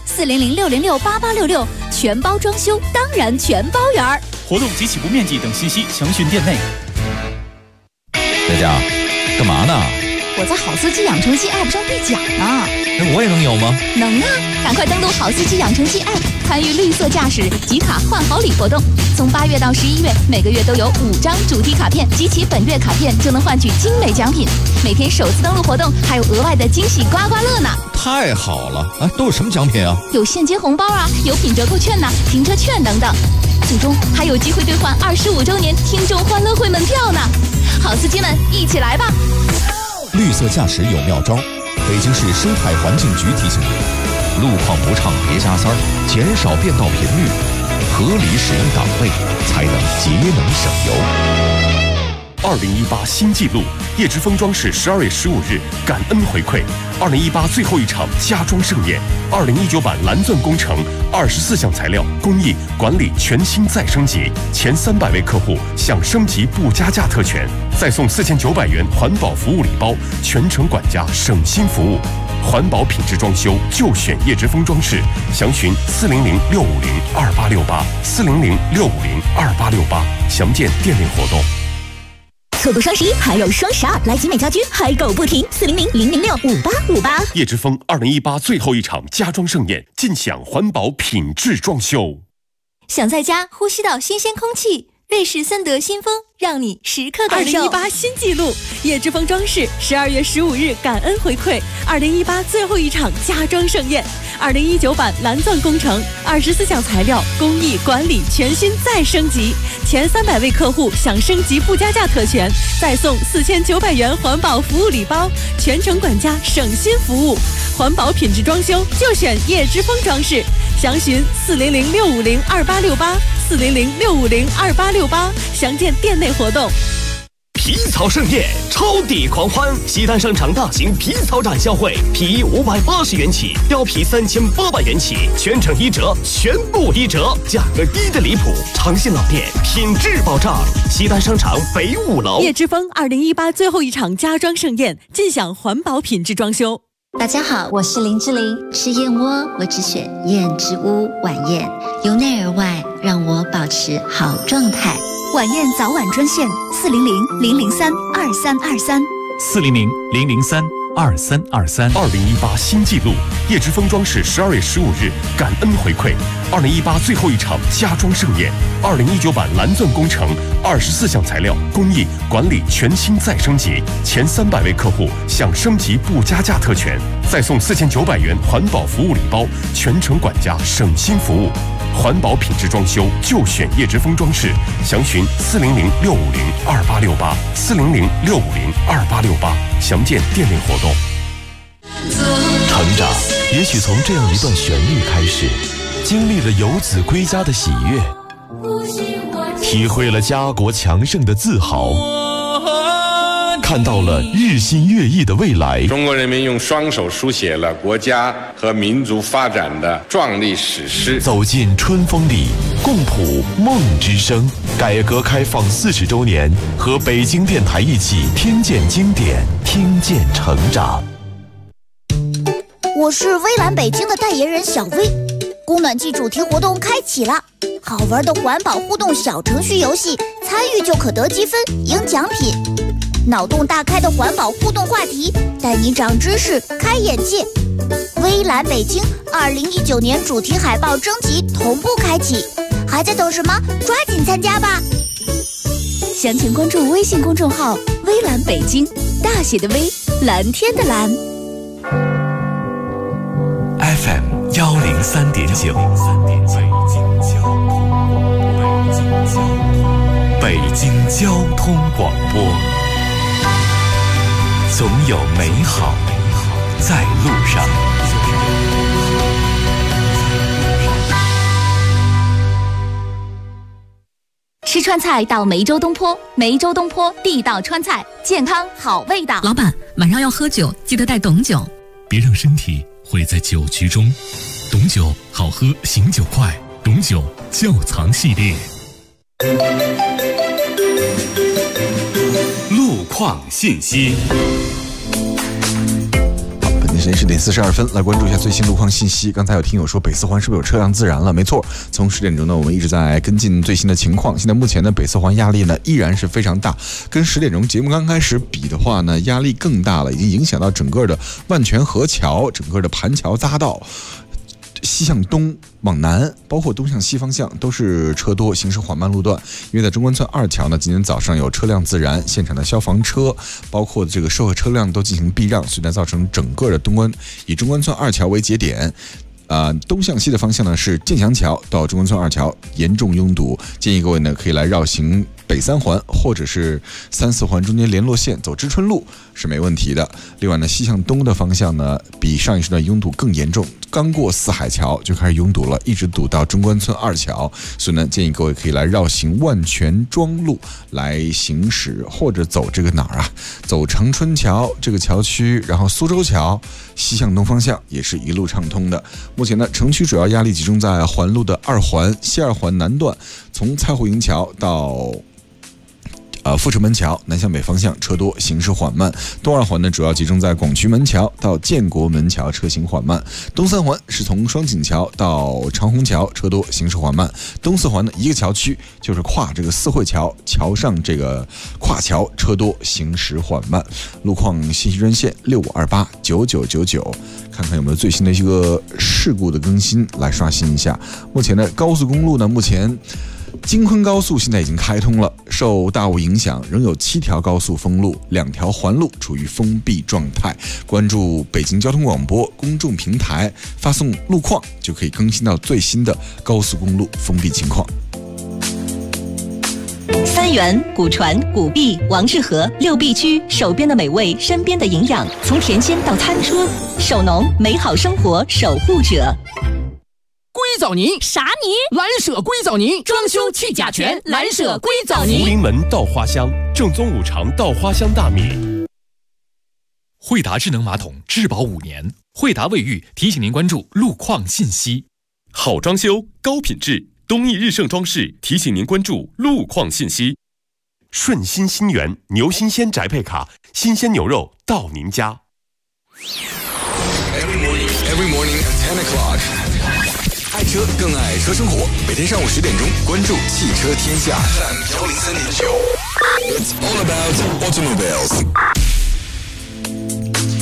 400606866，全包装修当然全包圆。 活动及起步面积等信息详询店内。 佳佳，干嘛呢？ 我在好司机养成系 App 上兑奖呢。 那我也能有吗？ 能啊，赶快登录好司机养成系 App， 参与绿色驾驶集卡换好礼活动。从8月到11月，每个月都有5张主题卡片，集齐本月卡片就能换取精美奖品。每天首次登录活动还有额外的惊喜刮刮乐呢。 太好了！哎，都有什么奖品啊？ 有现金红包啊，有品折扣券呐，停车券等等。最终还有机会兑换25周年听众欢乐会门票呢。好司机们，一起来吧！ 绿色驾驶有妙招，北京市生态环境局提醒你：路况不畅别加塞儿，减少变道频率，合理使用档位，才能节能省油。 2018新纪录，叶之峰装饰12月15日感恩回馈2018最后一场家装盛宴，2019版蓝钻工程24项材料工艺管理全新再升级，前300位客户享升级不加价特权，再送4900元环保服务礼包，全程管家省心服务，环保品质装修就选叶之峰装饰，详询40065028868，40065028868，详见店内活动。 错过双11还有双12，来集美家居嗨购不停，40000065858。 叶之峰2018最后一场家装盛宴，尽享环保品质装修。 想在家呼吸到新鲜空气，瑞士森德新风让你时刻感受。 2018新纪录，叶之峰装饰12月15日感恩回馈2018最后一场家装盛宴，2019版蓝钻工程24项材料工艺管理全新再升级，前300位客户享升级不加价特权，再送4900元环保服务礼包，全程管家省心服务，环保品质装修就选叶之峰装饰，详询40006502868，40006502868，详见店内活动。 皮草盛宴，超抵狂欢！西单商场大型皮草展销会，皮衣580元起，貂皮3800元起，全程1折，全部1折，价格低得离谱。长信老店，品质保障。西单商场北5楼。 叶之峰2018最后一场家装盛宴，尽享环保品质装修。 大家好，我是林志玲。吃燕窝，我只选燕之屋晚宴，由内而外让我保持好状态。 晚宴早晚专线400-003-2323，400-003-2323。 2323。2018新纪录，叶之峰装饰12月15日感恩回馈2018最后一场家装盛宴。2019版蓝钻工程24项材料工艺管理全新再升级，前300位客户享升级不加价特权，再送4900元环保服务礼包，全程管家省心服务。环保品质装修就选叶之峰装饰，详询400-650-2868，400-650-2868，详见店内活动。 成长也许从这样一段旋律开始，经历了游子归家的喜悦，体会了家国强盛的自豪，看到了日新月异的未来。 中国人民用双手书写了国家和民族发展的壮丽史诗。 走进春风里，共谱梦之声。改革开放40周年，和北京电台一起听见经典，听见成长。 我是微蓝北京的代言人小薇。供暖季主题活动开启了，好玩的环保互动小程序游戏，参与就可得积分赢奖品。脑洞大开的环保互动话题，带你长知识开眼界。微蓝北京2019年主题海报征集同步开启，还在等什么？抓紧参加吧！ 详情关注微信公众号微蓝北京，大写的微，蓝天的蓝。 FM 103.9，北京交通广播，总有美好在路上。 吃川菜到梅州东坡，梅州东坡地道川菜，健康好味道。 老板，晚上要喝酒，记得带董酒， 别让身体毁在酒局中。董酒好喝，醒酒快，董酒窖藏系列。 路况信息。 时间10点42分，来关注一下最新路况信息。刚才有听友说北四环是不是有车辆自燃了？没错，从10点钟呢，我们一直在跟进最新的情况。现在目前呢，北四环压力呢依然是非常大，跟10点钟节目刚开始比的话呢，压力更大了，已经影响到整个的万泉河桥、整个的盘桥匝道。西向东往南，包括东向西方向都是车多，行驶缓慢路段。因为在中关村2桥呢，今天早上有车辆自燃，现场的消防车包括这个售后车辆都进行避让，所以呢造成整个的以中关村2桥为节点。东向西的方向呢是建祥桥到中关村2桥严重拥堵，建议各位呢可以来绕行北3环或者是3、4环中间联络线走知春路是没问题的。另外呢，西向东的方向呢比上一时段拥堵更严重，刚过四海桥就开始拥堵了，一直堵到中关村2桥，所以呢建议各位可以来绕行万泉庄路来行驶，或者走这个哪儿啊？走长春桥这个桥区，然后苏州桥西向东方向也是一路畅通的。目前呢，城区主要压力集中在环路的2环、西2环南段，从蔡户营桥到阜成门桥南向北方向车多，行驶缓慢。东2环呢，主要集中在广渠门桥到建国门桥，车行缓慢。东3环是从双井桥到长虹桥，车多，行驶缓慢。东4环呢，一个桥区就是跨这个四惠桥，桥上这个跨桥，车多，行驶缓慢。路况信息专线65289999，看看有没有最新的一个事故的更新，来刷新一下。目前呢，高速公路呢，目前京昆高速现在已经开通了，受大雾影响，仍有7条高速封路，2条环路处于封闭状态。关注北京交通广播公众平台，发送路况就可以更新到最新的高速公路封闭情况。 三元、古传、古壁、王致和6必居，手边的美味，身边的营养，从田间到餐桌，守农，美好生活守护者。 硅藻泥啥泥？蓝舍硅藻泥，装修去甲醛，蓝舍硅藻泥。 福临门稻花香，正宗5常稻花香大米。 惠达智能马桶质保5年，惠达卫浴提醒您关注路况信息。 好装修，高品质，东益日盛装饰提醒您关注路况信息。顺心新源牛新鲜宅配卡，新鲜牛肉到您家。 Every morning at 10 o'clock。爱车更爱车生活，每天上午10点钟，关注汽车天下。It's all about automobiles。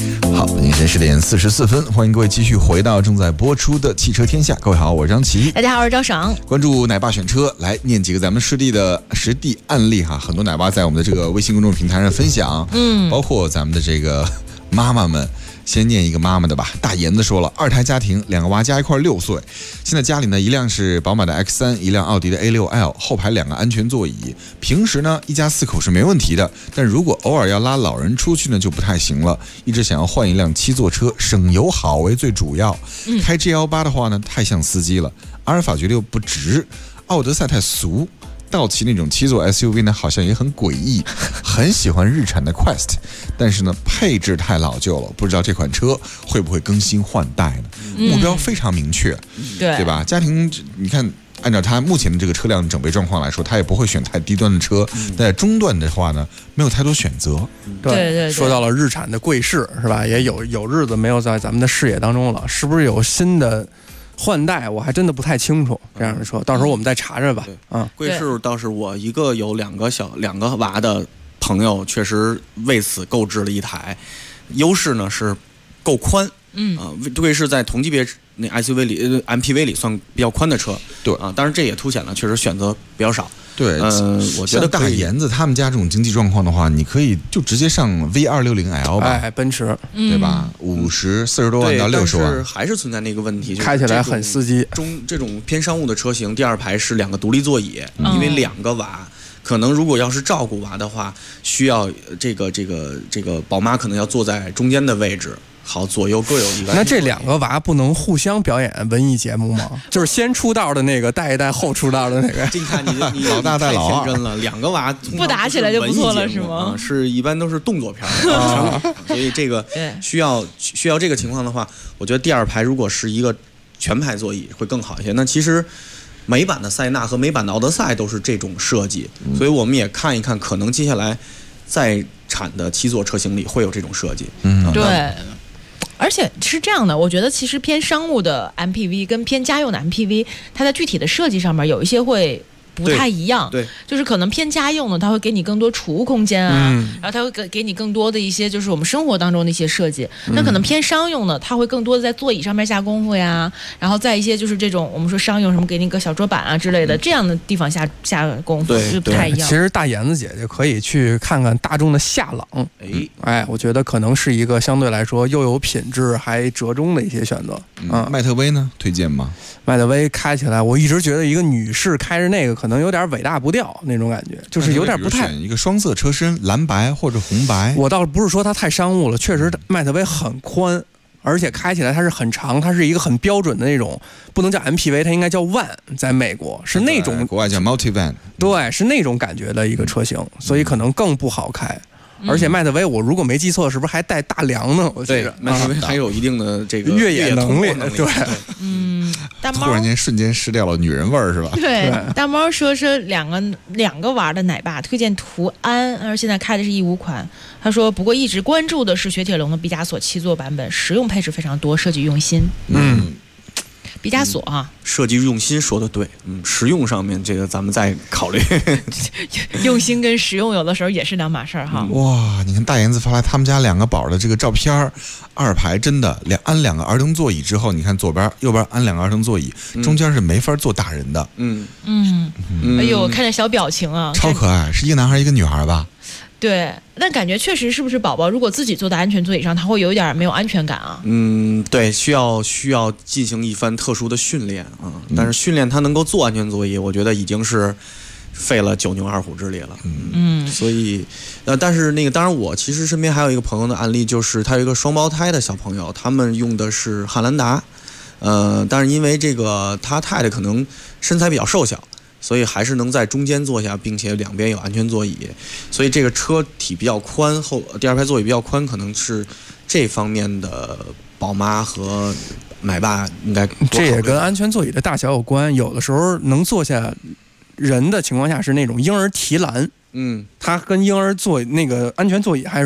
北京时间10点44分，欢迎各位继续回到正在播出的汽车天下。各位好，我是张琪。 大家好，我是赵爽。 关注奶爸选车，来念几个咱们实地案例哈。很多奶爸在我们的这个微信公众平台上分享，包括咱们的这个妈妈们。先念一个妈妈的吧。大妍子说了，2胎家庭，2个娃加一块6岁，现在家里呢，一辆是宝马的 X3，一辆奥迪的 A6L， 后排2个安全座椅。平时呢，一家4口是没问题的，但如果偶尔要拉老人出去呢，就不太行了。一直想要换一辆7座车，省油好为最主要。开 G18的话呢，太像司机了。阿尔法觉得又不值，奥德赛太俗。道奇那种7座 SUV 呢，好像也很诡异。很喜欢日产的 Quest， 但是呢，配置太老旧了，不知道这款车会不会更新换代呢？目标非常明确，对吧？家庭，你看，按照他目前的这个车辆整备状况来说，他也不会选太低端的车。在中段的话呢，没有太多选择。 对，说到了日产的贵士是吧？也有日子没有在咱们的视野当中了，是不是有新的？换代我还真的不太清楚，这样的车到时候我们再查查吧。 贵士倒是我一个有2个娃的朋友，确实为此购置了一台。优势呢是够宽，贵士在同级别那 SUV 里、MPV 里算比较宽的车，对啊，当然这也凸显了确实选择比较少。对，我觉得大妍子他们家这种经济状况的话，你可以就直接上 V260L 吧， 奔驰， 对吧？40多万到60万， 还是存在那个问题， 开起来很司机。 这种偏商务的车型，第2排是2个独立座椅，因为2个娃。可能如果要是照顾娃的话，需要这个宝妈可能要坐在中间的位置。好，左右各有一个。 那这2个娃不能互相表演文艺节目吗？就是先出道的那个带一带后出道的那个。 你看你老大带老二， 太天真了。2个娃不打起来就不错了，是吗？ 是一般都是动作片，所以这个需要这个情况的话，我觉得第2排如果是一个全排座椅会更好一些。那其实美版的塞纳和美版的奥德赛都是这种设计，所以我们也看一看，可能接下来在产的7座车型里会有这种设计。 对。而且是这样的，我觉得其实偏商务的 MPV 跟偏家用的 MPV， 它在具体的设计上面有一些会不太一样，对，就是可能偏家用的，它会给你更多储物空间啊，然后它会给你更多的一些就是我们生活当中的一些设计。那可能偏商用的，它会更多的在座椅上面下功夫呀，然后在一些就是这种我们说商用什么给你个小桌板啊之类的这样的地方下功夫，就不太一样。 其实大妍子姐姐可以去看看大众的夏朗，我觉得可能是一个相对来说又有品质还折中的一些选择。 迈特威呢，推荐吗？ 迈特威开起来，我一直觉得一个女士开着那个可能有点伟大不掉那种感觉，就是有点不太。 选一个双色车身，蓝白或者红白。 我倒不是说它太商务了，确实迈特威很宽，而且开起来它是很长，它是一个很标准的那种，不能叫 MPV， 它应该叫 van， 在美国是那种， 国外叫 multi-van， 对，是那种感觉的一个车型，所以可能更不好开。而且迈特威，我如果没记错，是不是还带大梁呢？我记得迈特威还有一定的这个越野能力。对， 大猫突然间瞬间失掉了女人味儿，是吧？ 对，大猫说是两个娃的奶爸推荐途安，而现在开的是E5款。他说，不过一直关注的是雪铁龙的毕加索7座版本，实用配置非常多，设计用心。毕加索啊， 设计用心说的对，实用上面这个咱们再考虑。 用心跟实用有的时候也是两码事儿哈。 哇，你看大妍子发来他们家2个宝的这个照片，2排真的安2个儿童座椅之后，你看左边右边安2个儿童座椅，中间是没法坐大人的。 哎呦，我看着小表情啊， 超可爱，是一个男孩一个女孩吧？ 对，但感觉确实是不是宝宝如果自己坐在安全座椅上，他会有一点没有安全感啊？ 对，需要进行一番特殊的训练啊。但是训练他能够坐安全座椅，我觉得已经是费了9牛2虎之力了。所以但是当然我其实身边还有一个朋友的案例，就是他有一个双胞胎的小朋友，他们用的是汉兰达，但是因为这个他太太可能身材比较瘦小。所以还是能在中间坐下，并且2边有安全座椅，所以这个车体比较宽，第2排座椅比较宽，可能是这方面的宝妈和奶爸应该。 这也跟安全座椅的大小有关，有的时候能坐下人的情况下是那种婴儿提篮，它跟婴儿座那个安全座椅还是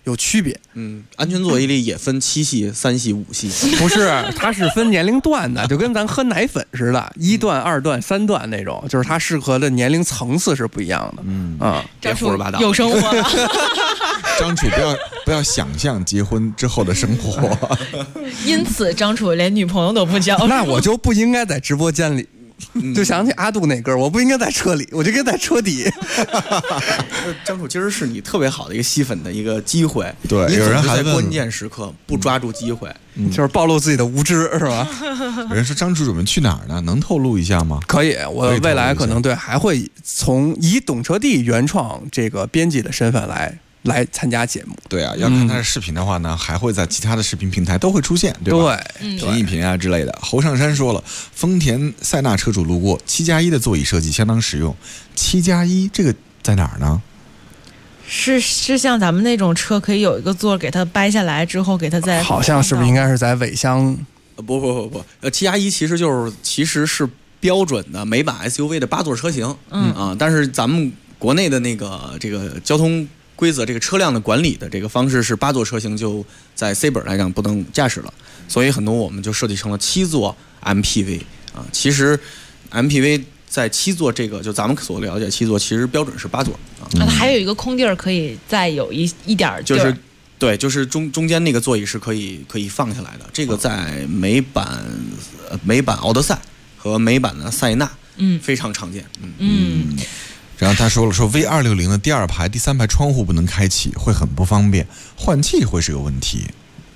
有区别。 安全座椅里也分7系、3系、5系， 不是，它是分年龄段的，就跟咱喝奶粉似的，1段、2段、3段那种，就是它适合的年龄层次是不一样的。 别胡说八道， 有生活了。 张楚不要想象结婚之后的生活。 因此，张楚连女朋友都不交。 那我就不应该在直播间里。就想起阿杜那歌，我不应该在车里，我就应该在车底。 张楚其实是你特别好的一个吸粉的一个机会， 对， 有人还在关键时刻不抓住机会， 就是暴露自己的无知，是吧？ 有人说张楚准备去哪儿呢？能透露一下吗？ 可以，我未来可能还会从以懂车帝原创这个编辑的身份来参加节目。 对啊，要看他的视频的话呢，还会在其他的视频平台都会出现，对吧？ 对， 评一评啊之类的。侯上山说了，丰田塞纳车主路过7+1的座椅设计相当实用。7+1这个在哪儿呢？ 是像咱们那种车可以有一个座给它掰下来之后给它再， 好像是不是应该是在尾箱？ 不，7+1其实是标准的美版 SUV 的8座车型，但是咱们国内的这个交通规则，这个车辆的管理的这个方式是8座车型就在 C 本来讲不能驾驶了，所以很多我们就设计成了7座 MPV 啊。其实 MPV 在7座这个就咱们所了解7座，其实标准是8座啊。 还有一个空地儿可以再有一点地儿， 就是中间那个座椅是可以放下来的。这个在美版奥德赛和美版的塞纳非常常见。 然后他说V260的第2排、第3排窗户不能开启，会很不方便，换气会是个问题。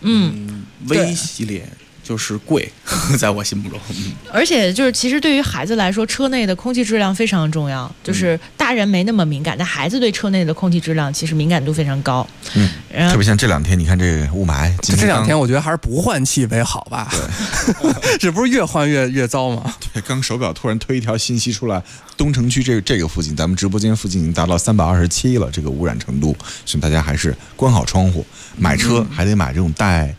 V 系列就是贵，在我心目中。 而且其实对于孩子来说，车内的空气质量非常重要。就是大人没那么敏感，但孩子对车内的空气质量其实敏感度非常高。 特别像这2天，你看这个雾霾， 这2天我觉得还是不换气为好吧。对，这不是越换越糟吗？ 对，刚手表突然推一条信息出来，东城区这个附近，咱们直播间附近已经达到327了，这个污染程度，所以大家还是关好窗户。买车还得买这种带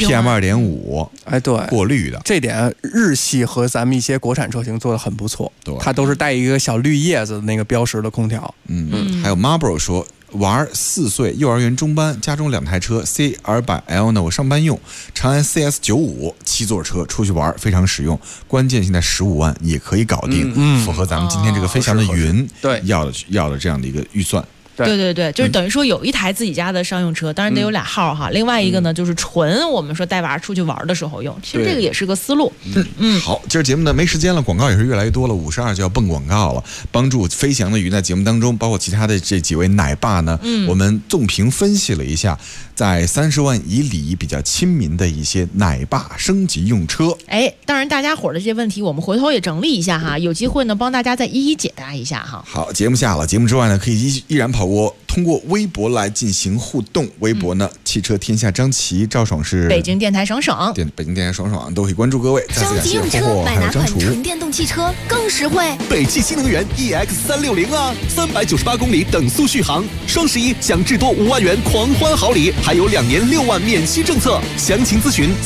PM2.5， 对， 过滤的。 这点日系和咱们一些国产车型做得很不错， 对， 它都是带一个小绿叶子的那个标识的空调。 还有 Marlboro 说，娃4岁，幼儿园中班，家中2台车 C200L 呢，我上班用，长安 CS95 7座车出去玩非常实用，关键现在15万也可以搞定，符合咱们今天这个飞翔的云要的这样的一个预算。 对，就是等于说有一台自己家的商用车，当然得有2号哈。另外一个呢，就是纯我们说带娃出去玩的时候用，其实这个也是个思路。 好，今儿节目呢没时间了，广告也是越来越多了，52就要蹦广告了。帮助飞翔的鱼在节目当中，包括其他的这几位奶爸呢，我们纵评分析了一下，在30万以里比较亲民的一些奶爸升级用车。 当然大家伙的这些问题，我们回头也整理一下哈，有机会呢帮大家再一一解答一下哈。 好，节目下了，节目之外呢，可以依然通过微博来进行互动。微博呢，汽车天下张琪、赵爽是北京电台爽爽， 北京电台爽爽都可以关注各位。 着急用车，买哪款纯电动汽车更实惠？ 北汽新能源 EX360啊，398公里等速续航，双11享至多5万元狂欢好礼，还有2年6万免息政策。详情咨询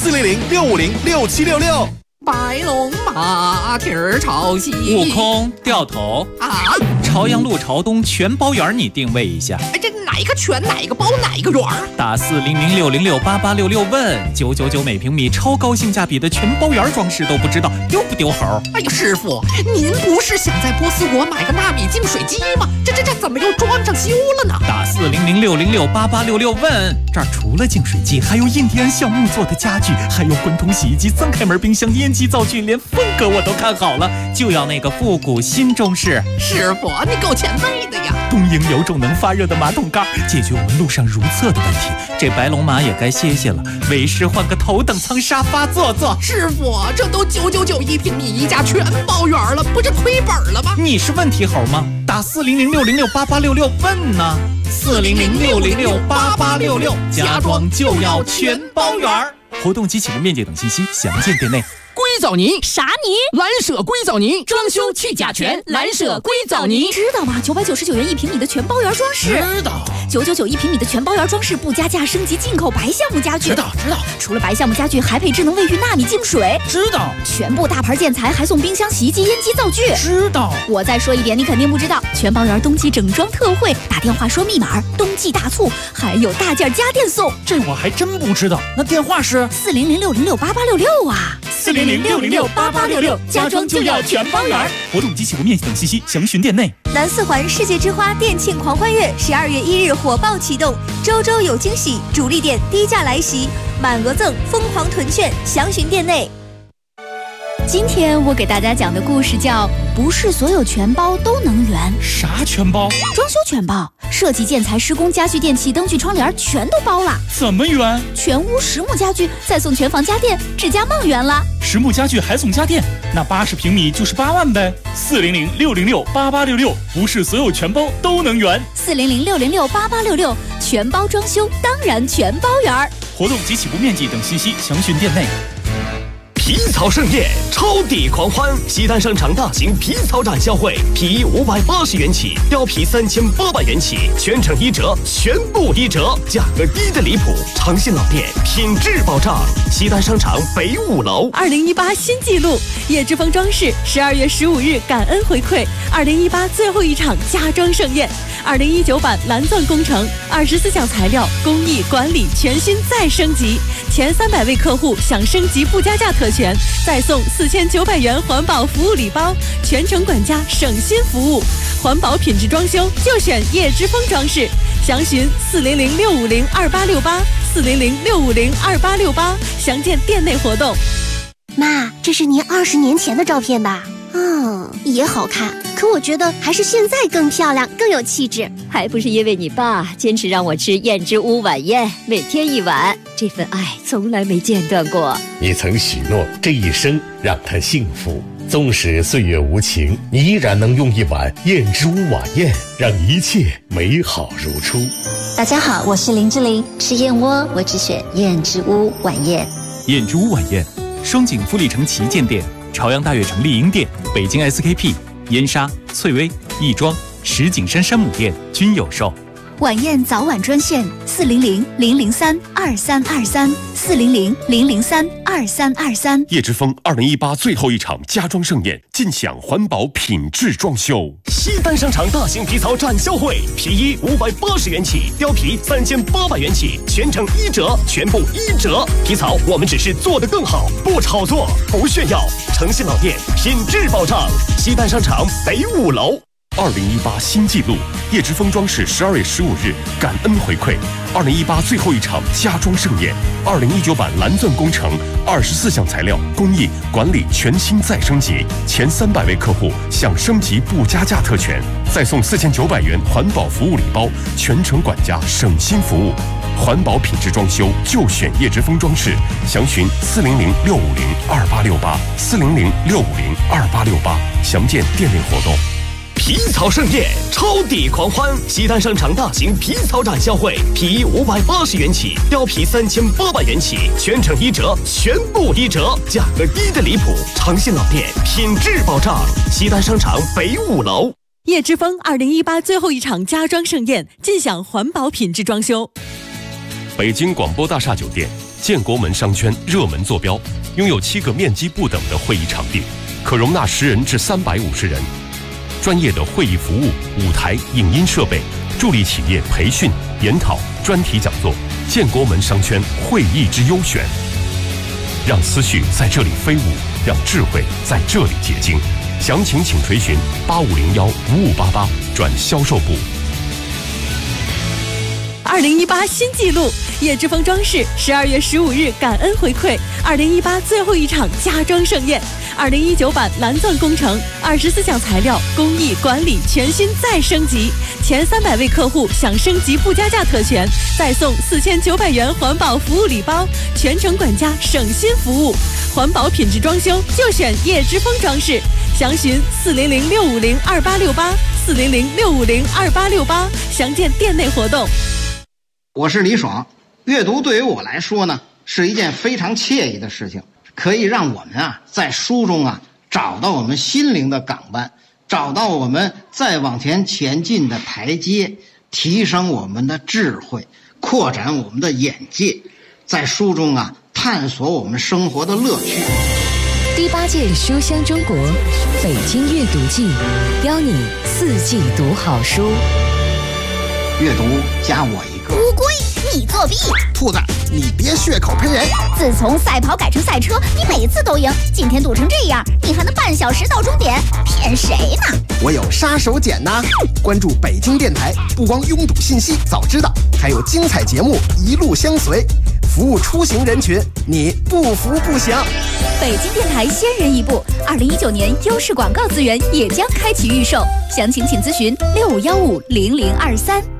400-650-6766。 白龙马蹄儿朝西， 悟空掉头啊！ 朝阳路朝东全包圆，你定位一下。 这哪一个全哪一个包哪一个圆？ 打400-606-8866问999每平米，超高性价比的全包圆装饰都不知道丢不丢猴？ 哎呀，师傅，您不是想在波斯国买个纳米净水机吗？这怎么又装上修了呢？ 打400-606-8866问，这儿除了净水机，还有印第安橡木做的家具，还有滚筒洗衣机、3开门冰箱、烟机灶具，连风格我都看好了，就要那个复古新中式。 师傅，你够前卫的呀！ 东营有种能发热的马桶盖，解决我们路上如厕的问题。这白龙马也该歇歇了，为师换个头等舱沙发坐坐。 师傅，这都999一平米，一家全包圆了，不是亏本了吗？ 你是问题猴吗？打400-606-8866问呢。400-606-8866，家装就要全包圆。活动及启动面积等信息详见店内。 硅藻泥啥泥？ 蓝舍硅藻泥，装修去甲醛，蓝舍硅藻泥， 知道吗？999元一平米的全包圆装饰。 知道。 ，999一平米的全包圆装饰，不加价升级进口白橡木家具。 知道。 除了白橡木家具，还配智能卫浴纳米净水。 知道。 全部大牌建材，还送冰箱、洗衣机、烟机、灶具。 知道。 我再说一点，你肯定不知道，全包圆冬季整装特惠，打电话说密码，冬季大促，还有大件家电送。 这我还真不知道。那电话是 400-606-8866啊 ，400-606-8866，家装就要全包圆。活动及起步面积等信息详询店内。 南四环世界之花店庆狂欢月12月1日火爆启动，周周有惊喜，主力店低价来袭，满额赠，疯狂囤券，详询店内。今天我给大家讲的故事叫《不是所有全包都能圆》。 啥全包？ 装修全包，设计、建材、施工、家具、电器、灯具、窗帘全都包了。 怎么圆？ 全屋实木家具，再送全房家电，指甲梦圆了。 实木家具还送家电，那80平米就是8万呗。400-606-8866，不是所有全包都能圆。 400-606-8866，全包装修当然全包圆。 活动及起步面积等信息详询店内。 皮草盛宴，超抵狂欢！西单商场大型皮草展销会，皮衣580元起，貂皮3800元起，全程1折，全部1折，价格低的离谱。长信老店，品质保障。西单商场北5楼。 2018新纪录，叶之峰装饰12月15日感恩回馈2018最后一场家装盛宴，2019版蓝钻工程，24项材料，工艺管理全新再升级，前300位客户享升级不加价特权，再送4900元环保服务礼包，全程管家省心服务，环保品质装修就选叶之峰装饰，详询400-650-2868，400-650-2868，详见店内活动。 妈，这是您20年前的照片吧？也好看，可我觉得还是现在更漂亮，更有气质。 还不是因为你爸坚持让我吃燕之屋晚宴，每天1碗，这份爱从来没间断过。 你曾许诺这一生让他幸福，纵使岁月无情，你依然能用1碗燕之屋晚宴，让一切美好如初。 大家好，我是林志玲，吃燕窝我只选燕之屋晚宴。 燕之屋晚宴，双井富力城旗舰店、朝阳大悦城丽婴店、北京 SKP、燕莎、翠微、亦庄、石景山山姆店均有售。 晚宴早晚专线400-003-2323，400-003-2323。 叶之峰2018最后一场家装盛宴，尽享环保品质装修。 西单商场大型皮草展销会，皮衣580元起，貂皮3800元起，全程1折，全部1折。皮草我们只是做得更好，不炒作，不炫耀。诚信老店，品质保障。西单商场北5楼。 2018新纪录，叶之峰装饰12月15日感恩回馈2018最后一场家装盛宴，2019版蓝钻工程24项材料，工艺管理全新再升级，前300位客户享升级不加价特权，再送4900元环保服务礼包，全程管家省心服务。环保品质装修就选叶之峰装饰，详询400-650-2868，400-650-2868，详见店内活动。 皮草盛宴，超抵狂欢！西单商场大型皮草展销会，皮衣580元起，貂皮3800元起，全程1折，全部1折，价格低的离谱。长信老店，品质保障。西单商场北5楼。 叶之峰2018最后一场家装盛宴，尽享环保品质装修。 北京广播大厦酒店，建国门商圈热门坐标，拥有7个面积不等的会议场地，可容纳10人至350人。专业的会议服务、舞台、影音设备，助力企业培训、研讨、专题讲座。建国门商圈会议之优选，让思绪在这里飞舞，让智慧在这里结晶。详情请垂询8501-5588转销售部。 2018新纪录，叶之峰装饰12月15日感恩回馈2018最后一场家装盛宴，2019版蓝钻工程24项材料，工艺管理全新再升级，前300位客户享升级不加价特权，再送4900元环保服务礼包，全程管家省心服务。环保品质装修就选叶之峰装饰，详询400-650-2868，400-650-2868，详见店内活动。 我是李爽，阅读对于我来说呢，是一件非常惬意的事情，可以让我们在书中找到我们心灵的港湾，找到我们再往前前进的台阶， 提升我们的智慧，扩展我们的眼界，在书中啊探索我们生活的乐趣。 第8届书香中国北京阅读季，邀你4季读好书。 阅读加我一个。 乌龟，你作弊！ 兔子，你别血口喷人！ 自从赛跑改成赛车，你每次都赢，今天赌成这样，你还能半小时到终点，骗谁呢？ 我有杀手锏呐！关注北京电台，不光拥堵信息早知道，还有精彩节目一路相随，服务出行人群，你不服不行。 北京电台先人一步，2019年优势广告资源也将开启预售，详情请咨询65150023。